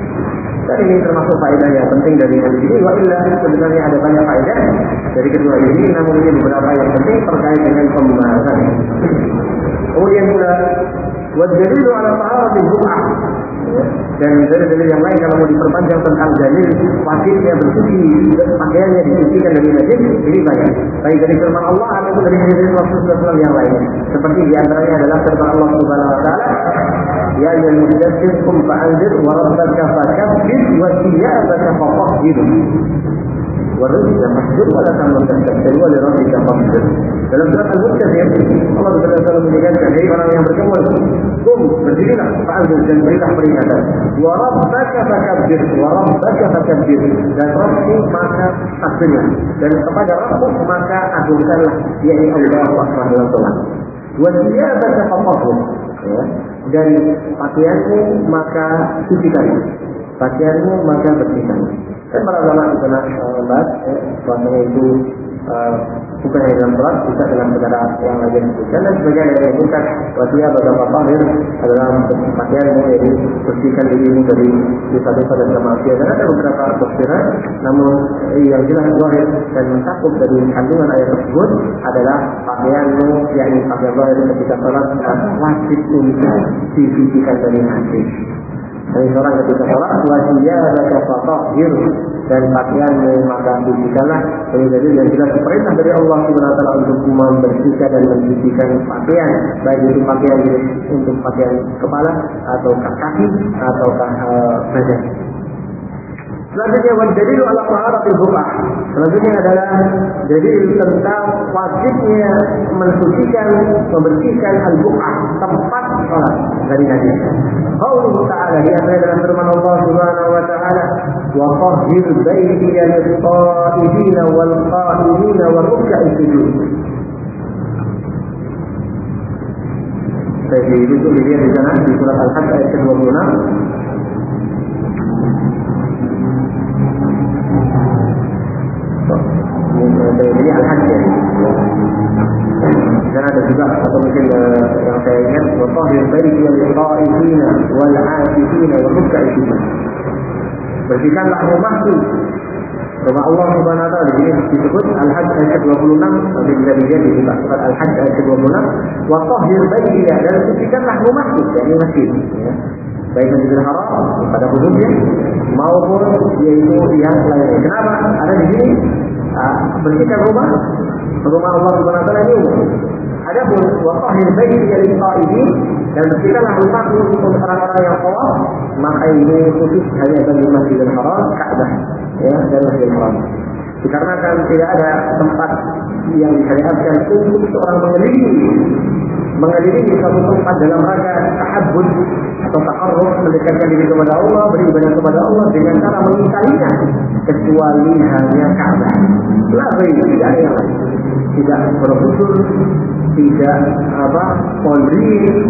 Dan ini termasuk faedah yang penting dari hadis ini. Wa illa sebenarnya ada banyak faedah dari kedua ini, namun ini beberapa yang penting terkait dengan pembahasan. Kemudian pula wajadilu ala ta'aratil buk'ah. Dan dalil-dalil yang lain kalau mau diperpanjang tentang dalil wajibnya bersuci pakaiannya disucikan dari najis ini banyak. Baik dari firman Allah ataupun dari hadis Rasulullah shallallahu alaihi wasallam yang lain. Seperti diantaranya adalah firman Allah Subhanahu Wa Taala, Ya ayyuhal mudaththir qum fa'anzir wa rabbaka fakabbir wa thiyabaka fatahhir. Warujza masjid wala tamutan tasbih wa lirabbika fasbir. Dalam surat Al-Mudaththir Allah Subhanahu menyatakan hai orang yang berkemur, qum berdirilah fa'anzir dan berilah peringatan. Wa rabbaka fakabbir wa rabbaka fakabbir dan Rabbmu maka takbirlah dan kepada Rabbmu maka agungkanlah yakni Allahu Akbar dalam salat. Wa thiyabaka fatahhir ya, dan pakaianmu maka sucikan. Pakaianmu maka bersihkan. Dan para ulama di sana membahas eh, bahwasanya itu uh, bukan hanya dalam sholat, bisa dalam perkara yang lain disebutkan dan sebagainya yang disebutkan wasiat beberapa tahir adalah pakaianmu yaitu bersihkan dirimu dari dosa-dosa dan kemaksiatan. Dan ada beberapa tafsiran, namun eh, yang jelas zahir dan mencakup dari kandungan ayat tersebut adalah pakaianmu yakni pakaian zahir ketika sholat wajib untuk disucikan dari najis. Dari seorang ketika sholat wasiyabaka fatahhir dan pakaianmu maka sucikanlah. Ini jadi yang jelas perintah dari Allah Subhanahu wa taala untuk membersihkan dan mensucikan pakaian, baik itu pakaian untuk pakaian kepala atau kaki atau uh, badan. Selanjutnya wajadilu ala taharatil buk'ah. Selanjutnya adalah dalil tentang wajibnya mensucikan, membersihkan al-buk'ah, tempat sholat dari najis. Qauluhu ta'ala di antara dalam firman Allah Subhanahu wa taala, "Wa tahhir baitiya lis-sha'ibina wal-qa'imina wa ruk'a'is sujud." Jadi itu dilihat di sana di surat Al-Hajj ayat ke dua puluh enam. Ini Al-Hajj ya. Dan ada juga atau mungkin uh, yang saya ingat watahhir baitiya lis-sha'ibina wal-'akifina wa ruk'a'is sujud. Bersihkanlah rumahku. Rumah Allah Subhanahu wa taala di sini disebut Al-Hajj ayat ke dua puluh enam, nanti bisa dilihat di surat Al-Hajj ayat ke dua puluh enam. Watahhir baitiya dan bersihkanlah rumahku, yakni masjid ya. Baik Masjidil Haram pada khususnya maupun yaitu yang lainnya. Kenapa? Ada di sini uh, bersihkan rumah rumah Allah Subhanahu wa taala ini umum. Adapun wa tahhir baitiya lis-sha'ibin Dan bersihkanlah rumahmu untuk orang-orang yang tawaf, maka ini khusus hanya bagi Masjidil Haram, Ka'bah, ya, dan Masjidil Haram. Dikarenakan tidak ada tempat yang disyariatkan untuk seorang mengelilingi mengelilingi suatu tempat dalam rangka tahabbud atau taqarrub, mendekatkan diri kepada Allah, beribadah kepada Allah dengan cara mengitarinya, kecuali hanya Ka'bah. Lain tidak ada yang lain. Tidak Borobudur, tidak apa Pondri,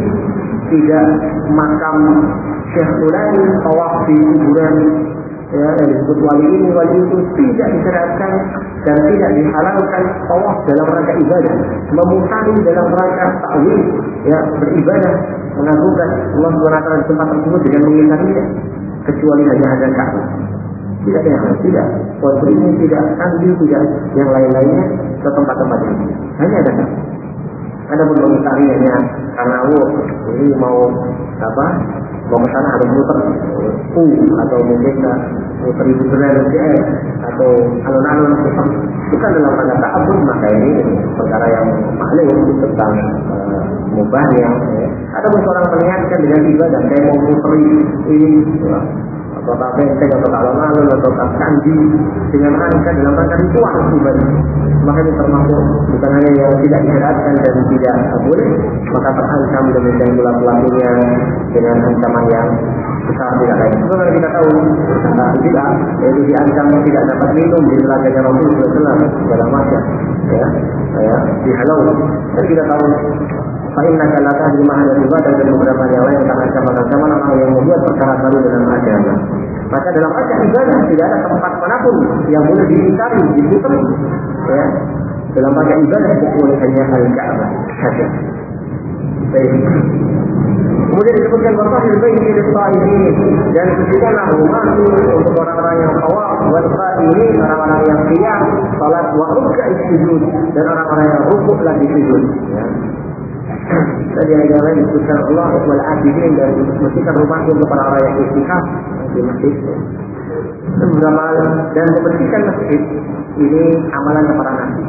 tidak makam Syekh Fulani, tawaf di kuburan, ya, yang disebut wali ini, wali itu, tidak disyariatkan dan tidak dihalalkan tawaf dalam rangka ibadah, memutari dalam rangka ta'wil, ya, beribadah, mengagungkan Allah subhanahu wa taala di tempat tersebut dengan mengitarinya, kecuali hanya ada Ka'bah. Tidak ada yang lain, tidak Pondri ini, tidak Kandi, tidak yang lain-lainnya ke tempat-tempat ini, hanya ada Ka'bah. Ada pun mengitari hanya karena oh, ini mau apa? Mau ke sana harus muter U atau mungkin muter ibu benar atau alun-alun, bukan dalam rangka ta'abbud, maka ini perkara yang maklum tentang uh, mubahnya. Ya. Ada pun seorang meniatkan dengan ibadah, saya mau muter ini, ya, atau tak benteng atau alun-alun atau tak candi dengan rangka dalam rangka ritual ibadah, maka ini termasuk bukan hanya yang tidak disyariatkan dan tidak boleh, maka terancam demikian pula pelakunya dengan ancaman yang besar tidak lain. Sebenarnya kita tahu nah, tidak, yaitu diancam tidak dapat minum di telaganya Rasulullah shallallahu alaihi wasallam dalam masa, ya, ya, dihalau. Dan kita tahu Fa'inna kalata di mahal ibadah dan beberapa yang lain tentang ancaman-ancaman orang yang membuat perkara baru dalam agama. Maka dalam rangka ibadah tidak ada tempat manapun yang boleh diingkari, diputar, ya, dalam rangka ibadah kecuali hanya al-Ka'bah saja. Baik. Kemudian disebutkan wasahil baiti lis-sha'imin, dan bersihkanlah rumahmu untuk orang-orang yang tawaf, wal qa'imin, orang-orang yang qiyam, salat wa ruk'a'is sujud, dan orang-orang yang rukuk lagi sujud, ya. Tadi ayat lain disebutkan Allah wal abidin, dan bersihkan rumahmu untuk orang-orang yang istiqamah di masjid. Dan membersihkan masjid ini amalan para nabi.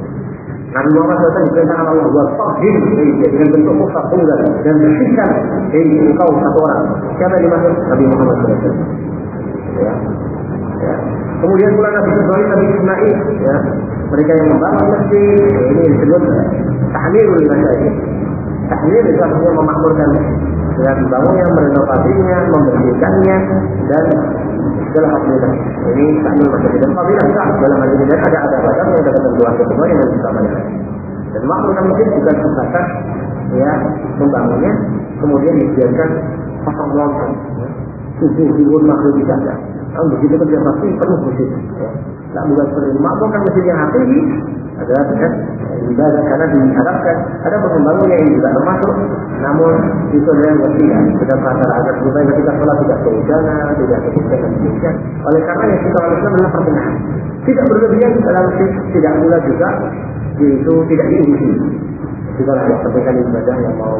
Nabi Muhammad shallallahu alaihi wasallam diperintahkan Allah buat tahdir dengan bentuk mufrad tunggal, dan bersihkan hei engkau satu orang. Siapa yang dimaksud? Nabi Muhammad shallallahu alaihi wasallam. Ya. Ya. Kemudian pula Nabi Ibrahim, Nabi Ismail, ya, mereka yang membangun masjid, ini disebut tahmirul masjid. Tahmir itu artinya memakmurkan, dengan dibangunnya, merenovasinya, membersihkannya, dan segala fasilitas. Ini tahmir masjid. Dan fadilah sah dalam hal ini, dan ada ada badan yang ada ketentuan ketentuan yang disampaikan. Dan memakmurkan masjid bukan sebatas, ya, membangunnya, kemudian dibiarkan pasang lontong, ya, subuh subuh makhluk tidak ada. Kalau begitu kerja pasti penuh masjid. Ya. Tak bukan seperti itu. Memakmurkan masjid yang hakiki adalah dengan ibadah, karena diharapkan ada pembangunan yang juga termasuk, namun itu adalah yang berbeda. Sudah pasal agar supaya ketika sholat tidak kehujanan, tidak kehujanan dan demikian. Oleh karena yang kita lakukan adalah pertengahan, tidak berlebihan dalam masjid, tidak pula juga yaitu tidak diuji. Kita ada pertengahan ibadah yang mau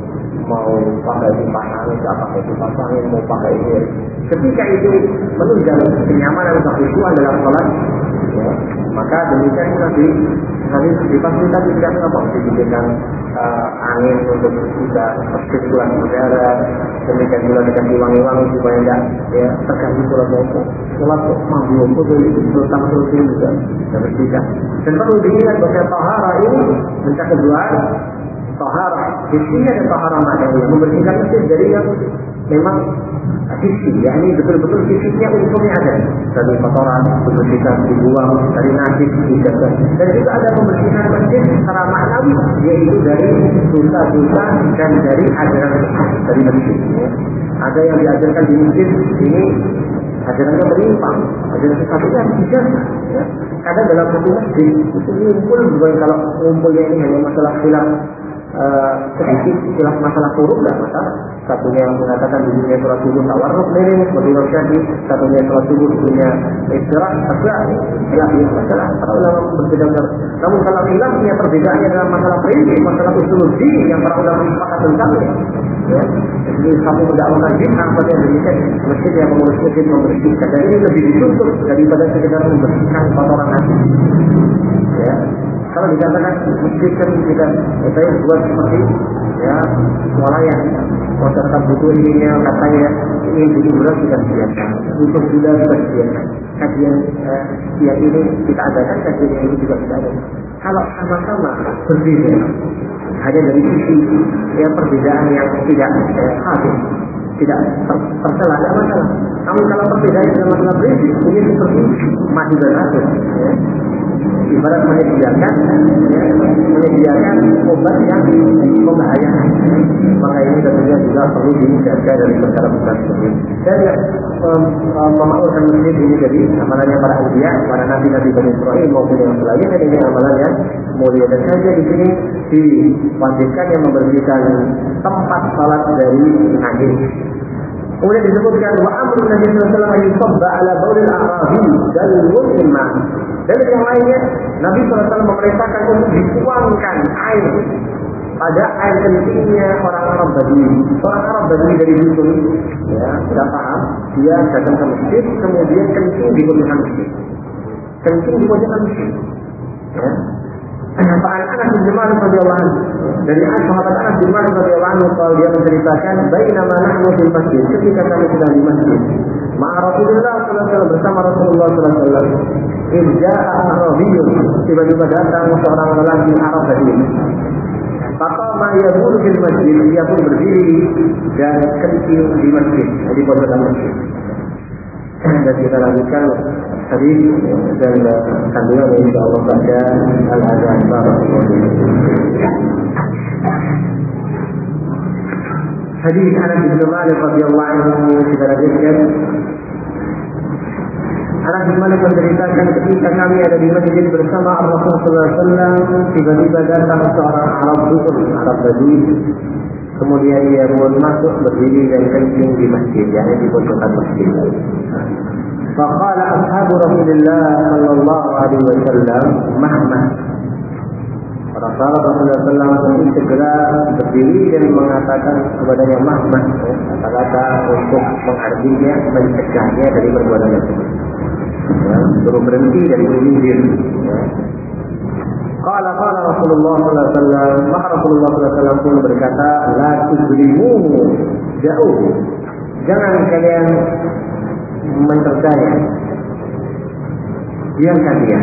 mau pakai kipas angin, tidak pakai kipas angin, mau pakai ini. Ketika itu menunjang kenyamanan kekhusyuan dalam sholat, ya, maka demikian pula di hari difasilitasi tidak apa diberikan uh, angin untuk bisa persirkulasi udara, demikian pula dikasih wangi-wangi supaya tidak, ya, terganggu sholat mau sholat mabuk betul terutama terus juga tidak bersihkan. Dan perlu diingat bahwa tahara ini mencak kedua, tahara hisinya dan tahara ma'nawiyah, membersihkan masjid dari yang memang sisi, yakni betul-betul sisinya unsurnya ada, dari kotoran, membersihkan, dibuang, dari najis, dijaga. Dan juga ada membersihkan masjid secara maknawi, yaitu dari dosa-dosa dan dari ajaran dari masjid. Ya. Ada yang diajarkan di masjid ini ajarannya berimpang, ajaran sesatunya dijaga. Ya. Kadang dalam satu masjid itu ngumpul, bukan kalau ngumpulnya ini hanya masalah khilaf Uh, sedikit jelas masalah huruf dan masalah. Satunya yang mengatakan dirinya sholat subuh tawarruk miring seperti Imam Syafi'i, satunya sholat subuh punya istirahat tegak. Khilaf ini masalah para ulama berbeda. Namun kalau khilafnya perbedaannya dalam masalah prinsip, masalah usuluddin yang para ulama sepakat tentangnya, ya, jadi satu mendakwakan bid'ah pada demikian masjid yang mengurus masjid membersihkan, dan ini lebih dituntut daripada sekedar membersihkan kotoran hati. Ya. Kalau dikatakan masjid kan tidak, saya buat seperti, ya swalayan, proses butuh ininya katanya ingin butuh beras kita sediakan, butuh gula kita sediakan, kajian eh, yang ini kita adakan, kajian yang ini juga kita adakan. Kalau sama-sama berbeda, hanya dari sisi ya perbedaan yang tidak eh, habis, tidak ter tercela, tidak masalah. Namun kalau perbedaan dalam masalah prinsip, ini seperti madu dan racun. Ya. Ibarat menyediakan, ya, menyediakan obat yang membahayakan. Maka ini tentunya juga perlu dijaga dari perkara-perkara seperti ini. Dan ya, memakmurkan masjid ini jadi amalannya para anbiya, para nabi-nabi Bani Israil maupun yang selain, dan ini amalan yang mulia. Dan saja di sini diwajibkan yang membersihkan tempat salat dari najis. Kemudian disebutkan wa amru Nabi sallallahu alaihi wasallam yusabba ala baulil a'rabi dan muslimah. Dan yang lainnya Nabi sallallahu alaihi wasallam memerintahkan untuk dituangkan air pada air kencingnya orang Arab Badui. Orang Arab Badui dari dusun, ya, tidak paham, dia datang ke masjid, kemudian kencing di pojokan masjid. Kencing di pojokan masjid. Ya. Pak Anas bin Malik radhiyallahu anhu, dari sahabat Anas bin Malik radhiyallahu anhu, kalau dia menceritakan bainama nahnu fil masjid, ketika kami sedang di masjid ma'a Rasulullah sallallahu alaihi wasallam, bersama Rasulullah sallallahu alaihi wasallam, idza'a arabiyyun, tiba-tiba datang seorang lelaki Arab tadi. Faqama yaqulu fil masjid, dia pun berdiri dan kencing di masjid, di pojokan masjid. Dan kita lanjutkan hadis dan kandungan insyaallah pada al-azan. Hadis Anas bin Malik radhiyallahu anhu kita lanjutkan. Anas bin Malik menceritakan ketika kami ada di masjid bersama Rasulullah sallallahu alaihi wasallam, tiba-tiba datang seorang Arab dukun, Arab Badui. Kemudian dia pun masuk berdiri dan kencing di masjid, yakni di pojokan masjid. Faqala ashabu Rasulullah sallallahu alaihi wasallam mahmah. Para sahabat Rasulullah sallallahu alaihi wasallam segera berdiri dan mengatakan kepadanya mahmah, kata-kata untuk mengartinya, mencegahnya dari perbuatan tersebut. Ya, suruh berhenti dari menyindir. Ya. Qala qala Rasulullah sallallahu alaihi wasallam, maka Rasulullah sallallahu alaihi wasallam pun berkata, la tuzlimu, jauh, jangan kalian mentertanya, biarkan dia.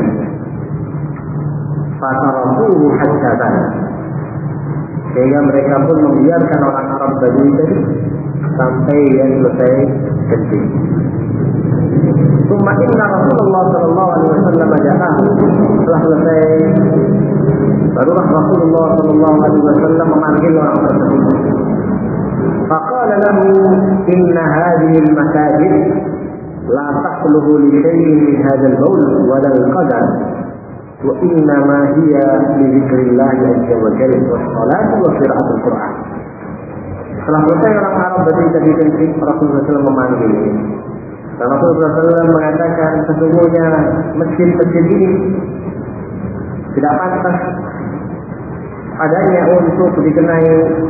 Fatarafuhu hatta bana, sehingga mereka pun membiarkan orang Arab Badui tadi sampai yang selesai kencing. Summa inna Rasulullah sallallahu alaihi wasallam ja'ah, setelah selesai barulah Rasulullah sallallahu alaihi wasallam memanggil orang tersebut. Faqala lahu inna hadhihi al-masajid la tahluhu li shay'in min hadha al-bawl wa la al-qadar wa inna ma hiya li dzikrillah azza wa jalla wa salati wa qira'atul Qur'an. Setelah selesai orang Arab Badui tadi kencing, Rasulullah sallallahu alaihi wasallam memanggil. Dan Rasulullah sallallahu alaihi wasallam mengatakan, sesungguhnya masjid-masjid ini tidak pantas adanya untuk dikenai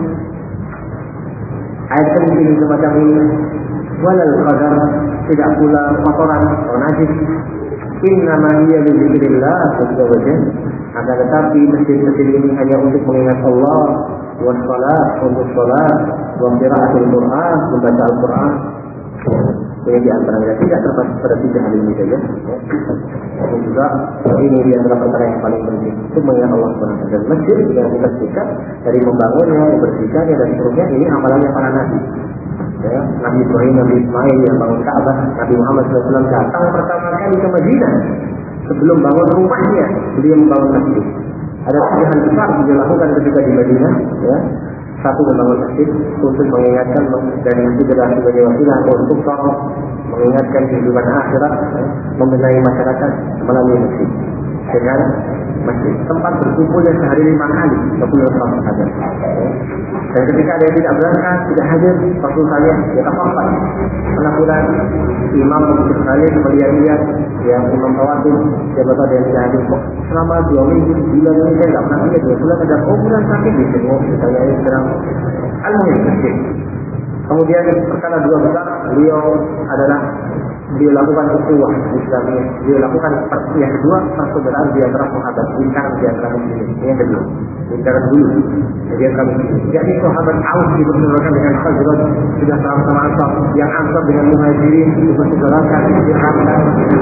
air kencing semacam ini, walal qadar, tidak pula kotoran atau najis. Innama hiya li dzikrillah azza wa jalla, akan tetapi masjid-masjid ini hanya untuk mengingat Allah, wa shalat, untuk salat, wa qiraatul Qur'an, membaca Al-Qur'an. Yang di antaranya tidak terbatas pada tiga hal ini saja. Dan juga ini di antara perkara yang paling penting untuk mengingat Allah subhanahu wa taala. Dan masjid yang kita sikat dari membangunnya, membersihkannya dan seterusnya, ini amalannya para nabi. Ya, Nabi Ibrahim, Nabi Ismail yang bangun Ka'bah, Nabi Muhammad shallallahu alaihi wasallam datang pertama kali ke Madinah sebelum bangun rumahnya, beliau membangun masjid. Ada tiga hal besar yang dilakukan ketika di Madinah. Ya. Satu, membangun masjid untuk mengingatkan, dan itu adalah sebagai wasilah untuk tolong mengingatkan kehidupan akhirat, membenahi masyarakat melalui masjid. Dengan masjid tempat berkumpulnya sehari lima kali, dua puluh orang saja. Dan ketika ada yang tidak berangkat, tidak hadir, Rasul saya ya apa-apa. Penampilan imam untuk sekali melihat-lihat yang imam tawadhu, siapa saja yang tidak hadir. Kok selama dua minggu, bulan ini saya tidak pernah lihat. Dua bulan ada kumpulan sakit di sini, misalnya ini sedang al-muhim masjid. Kemudian perkara dua besar, beliau adalah dia lakukan ukhuwah Islamiyah, dia lakukan yang kedua persaudaraan di antara sahabat, lingkaran di antara muslimin. Yang kedua, lingkaran dulu di antara muslimin. Yakni sahabat Aus dipersaudarakan dengan Khazraj, sudah sama-sama Ansar, yang Ansar dengan Muhajirin dipersaudarakan di Hamzah.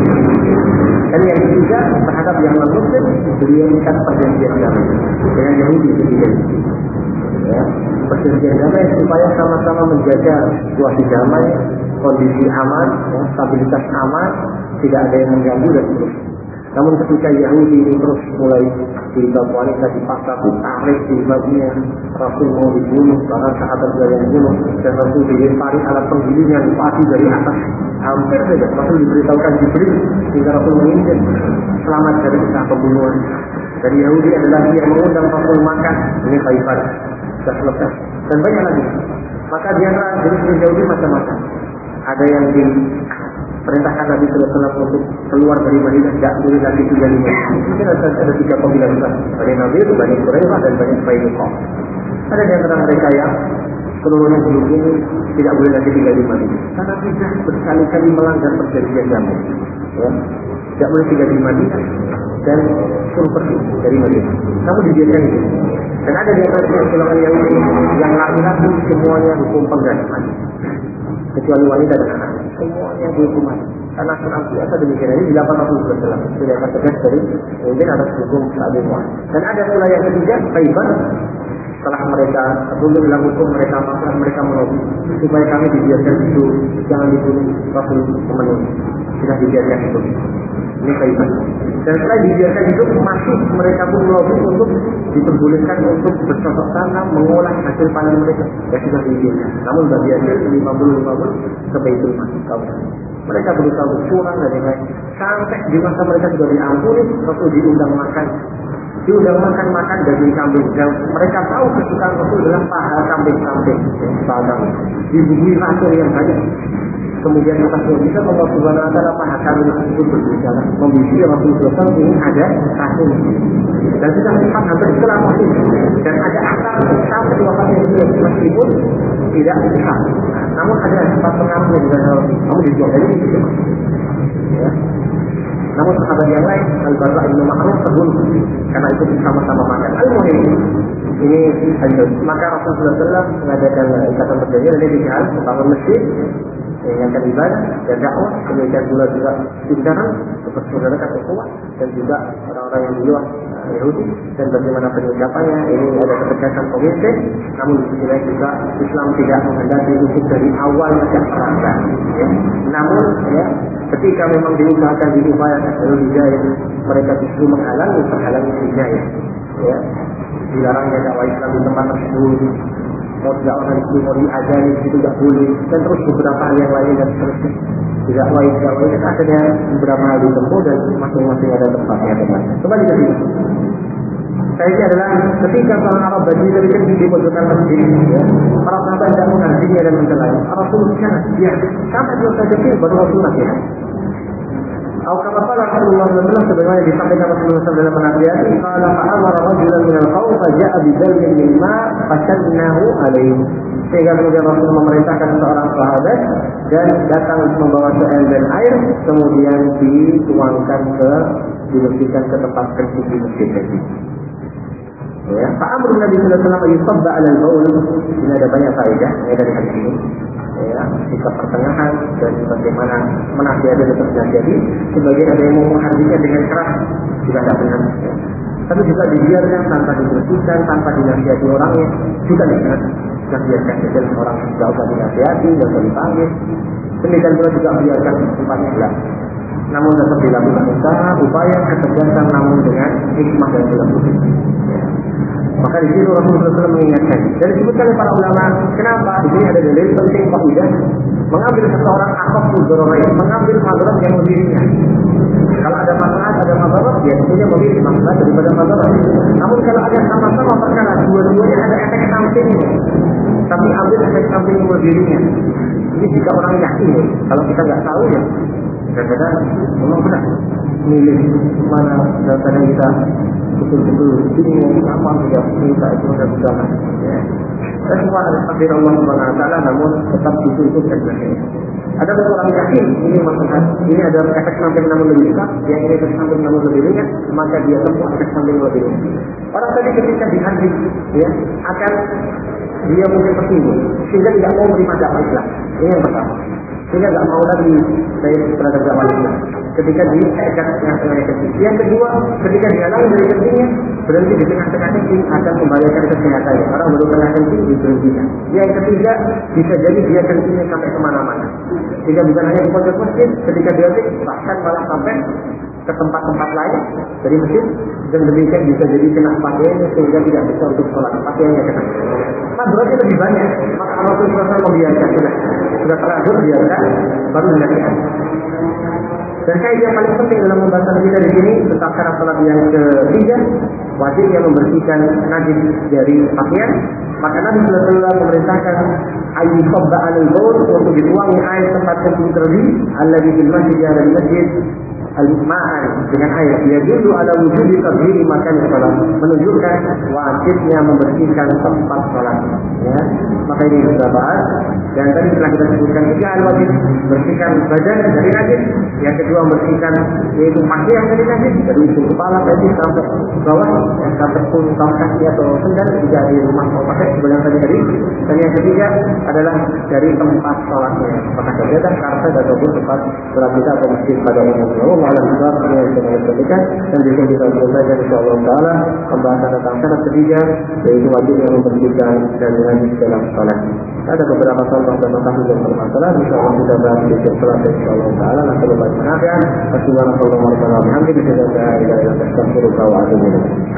Dan yang ketiga, terhadap yang non-muslim beliau ikat perjanjian damai dengan Yahudi ketiga. Ya, perjanjian damai supaya sama-sama menjaga situasi damai, kondisi aman, ya, stabilitas aman, tidak ada yang mengganggu dan seterusnya. Namun ketika Yahudi ini terus mulai jilbab wanita dipaksa, ditarik jilbabnya, Rasul mau dibunuh, para sahabat yang dibunuh, dan Rasul dilempari alat penggilingan padi dari atas. Hampir saja Rasul diberitahukan Jibril hingga Rasul menginjil selamat dari usaha pembunuhan. Dan Yahudi adalah yang mengundang Rasul makan. Ini Khaibar sudah selesai. Dan banyak lagi. Maka di antara jenis-jenis Yahudi macam-macam. Ada yang diperintahkan Nabi Sallallahu Alaihi Wasallam untuk keluar dari Madinah, tidak boleh lagi tinggal di Madinah. Mungkin ada, ada tiga kabilah besar. Bani Nadir, Bani Quraizah, dan Bani Qainuqa. Ada di antara mereka yang seluruhnya sebelum ini tidak boleh lagi tinggal di Madinah karena tidak berkali-kali melanggar perjanjian damai. Ya, tidak boleh tinggal di Madinah dan suruh pergi dari Madinah. Namun dibiarkan itu. Dan ada di antara golongan Yahudi yang laki-laki semuanya hukum penggantian, kecuali wanita dan anak, semuanya dihukum mati. Karena Quran biasa demikian ini di delapan ratus berselang sudah akan tegas dari mungkin atas hukum Sa'ad bin Mu'adz. Dan ada pula yang ketiga, Khaibar. Setelah mereka tunduk dalam hukum mereka, maka mereka melobi supaya kami dibiarkan itu, jangan dibunuh Rasul memenuhi. Sudah dibiarkan itu. Ini Khaibar. Dan setelah dibiarkan hidup, masih mereka pun melobi untuk diperbolehkan untuk bercocok tanam mengolah hasil panen mereka. Ya sudah dibiarkan. Namun bagi hasil lima puluh lima puluh ke Baitul Mal. Mereka berusaha berkurang dan lain-lain. Sampai di masa mereka sudah diampuni, Rasul diundang makan. Diundang makan-makan daging kambing. Dan mereka tahu kesukaan Rasul adalah paha kambing-kambing. Paha kambing. Dibubuhi racun yang banyak. Kemudian atas bisa Allah Subhanahu wa taala paha kambing tersebut berbicara, membisiki Rasul sallallahu alaihi wasallam ini ada racun. Dan sudah sempat hampir setengah mati. Dan ada akar sampai dua kali meskipun tidak besar. Namun ada sempat pengaruh yang juga namun dijual dari itu. Ya. Namun sahabat yang lain, Al-Barra bin Ma'ruf terbunuh karena itu sama-sama makan. Al-Muhim ini maka Rasulullah sallallahu alaihi wasallam mengadakan ikatan perjanjian dari tiga hal, membangun masjid, mengingatkan ibadah dan dakwah, kemudian pula juga bicara persaudaraan ukhuwah dan juga orang-orang yang di luar Yahudi dan bagaimana penyikapannya. Ini ada ketegasan pemimpin, namun di sisi lain juga Islam tidak menghendaki untuk dari awal sejak perang. Ya. Namun ya, ketika memang diusahakan diupayakan lalu hidayah, mereka justru menghalangi terhalangi hidayah. Ya. Dilarangnya dakwah Islam di tempat tersebut. Mau tidak orang itu mau diajari itu tidak boleh, dan terus beberapa hal yang lain dan seterusnya. Tidak baik, tidak baik. Akhirnya beberapa hal ditempuh dan masing-masing ada tempatnya teman. Kembali ke sini. Saya ini adalah ketika orang Arab bagi dari kecil di pojokan masjid, ya, para sahabat tidak menghajinya dan mencelanya. Rasulullah sana, ya, sampai dia saja kecil baru Rasulullah ya. Al-Qamah Rasulullah sallallahu alaihi wasallam sebagaimana disampaikan Rasulullah sallallahu alaihi wasallam dalam menasihati, qala fa'amara rajulan min al-qaum faja'a bidalmin min ma' fashadnahu alaihi. Sehingga kemudian Rasul memerintahkan seorang sahabat dan datang membawa seember air, kemudian dituangkan ke dibersihkan ke tempat kencing di masjid tadi. Ya, fa'amru Nabi sallallahu alaihi wasallam yusabba 'ala al-baul. Ini ada banyak faedah ya dari hadis ini. Ya, sikap pertengahan dan bagaimana menasihati dan terjadi. Sebagian ada yang mau menghabiskan dengan keras juga tidak benar. Ya. Tapi juga dibiarkan tanpa dibersihkan, tanpa dinasihati orangnya juga tidak. Kita biarkan saja orang tidak usah dinasihati, tidak usah dipanggil. Demikian pula juga biarkan tempatnya gelap. Namun tetap dilakukan usaha, upaya ketegasan namun dengan hikmah dan kelembutan. Ya. Maka di situ Rasulullah sallallahu alaihi wasallam mengingatkan. Dan disebutkan oleh para ulama, kenapa? Di sini ada dalil penting faidah mengambil seseorang akaf mudhararain, mengambil madarat yang lebih ringan. Kalau ada maslahat, ada madarat, ya tentunya memilih maslahat daripada madarat. Namun kalau ada sama-sama perkara, dua-duanya ada efek sampingnya, tapi ambil efek samping yang lebih ringan. Ini jika orang yakin, ya. Kalau kita nggak tahu ya, kadang-kadang memang benar milih mana dan kadang kita betul-betul bingung apa yang kita itu sudah berjalan. Ya. semua ada takdir Allah Subhanahu Wa Taala, namun tetap itu itu terjadi. Ada orang yakin ini masalah, ini ada efek samping namun lebih besar, yang ini efek samping namun lebih ringan, maka dia tempuh efek samping lebih ringan. Orang tadi ketika dihadis, ya akan dia mungkin tersinggung, sehingga tidak mau menerima dakwah Islam. Ini yang pertama. Sehingga tidak mau lagi saya terhadap dakwah Islam. Ketika diikat dengan kencing. Yang kedua, ketika dihalangi dari kencingnya, berhenti di tengah-tengah kencing akan membahayakan kesehatannya. Orang baru kena kencing diberhentikan. Yang ketiga, bisa jadi dia kencingnya sampai kemana-mana. Sehingga bukan hanya di pojok masjid, ketika dia bahkan malah sampai ke tempat-tempat lain dari masjid, dan demikian bisa jadi kena pakaiannya sehingga tidak bisa untuk sholat, pakaiannya kena. Nah, berarti lebih banyak. Maka Allah Subhanahu membiarkan sudah sudah terlanjur biarkan baru dilakukan. Dan kaidah yang paling penting dalam pembahasan kita di sini tentang syarat salat yang ketiga, wajibnya membersihkan najis dari pakaian. Maka Nabi Sallallahu Alaihi Wasallam memerintahkan ayyukhabba al-baul untuk dituangi air tempat kencing terlebih, alladhi fil masjid yang ada di masjid, al-ma'an dengan air. Dia dulu ada wujud di terdiri makan salat, menunjukkan wajibnya membersihkan tempat salat. Ya, maka ini kita bahas. Dan tadi telah kita sebutkan tiga hal wajib: bersihkan badan dari najis, yang kedua membersihkan yaitu pakaian dari najis, dari ujung kepala tadi sampai bawah, yang sampai pun kaos kaki atau sendal tidak di rumah mau pakai sebenarnya tadi tadi. Dan yang ketiga adalah dari tempat sholatnya, apakah sajadah, karpet ataupun tempat sholat kita atau masjid pada umumnya. Allah alam besar yang kita lakukan. Dan di sini kita selesai insyaallah taala pembahasan tentang syarat ketiga, yaitu wajibnya membersihkan dan najis dalam sholat. Ada beberapa contoh dan makasih dan bermasalah. InsyaAllah kita bahas di setelah InsyaAllah ta'ala. Nah, kalau baca nafi'an. Assalamualaikum warahmatullahi wabarakatuh. Alhamdulillah. Kita tidak ada. Kita tidak ada.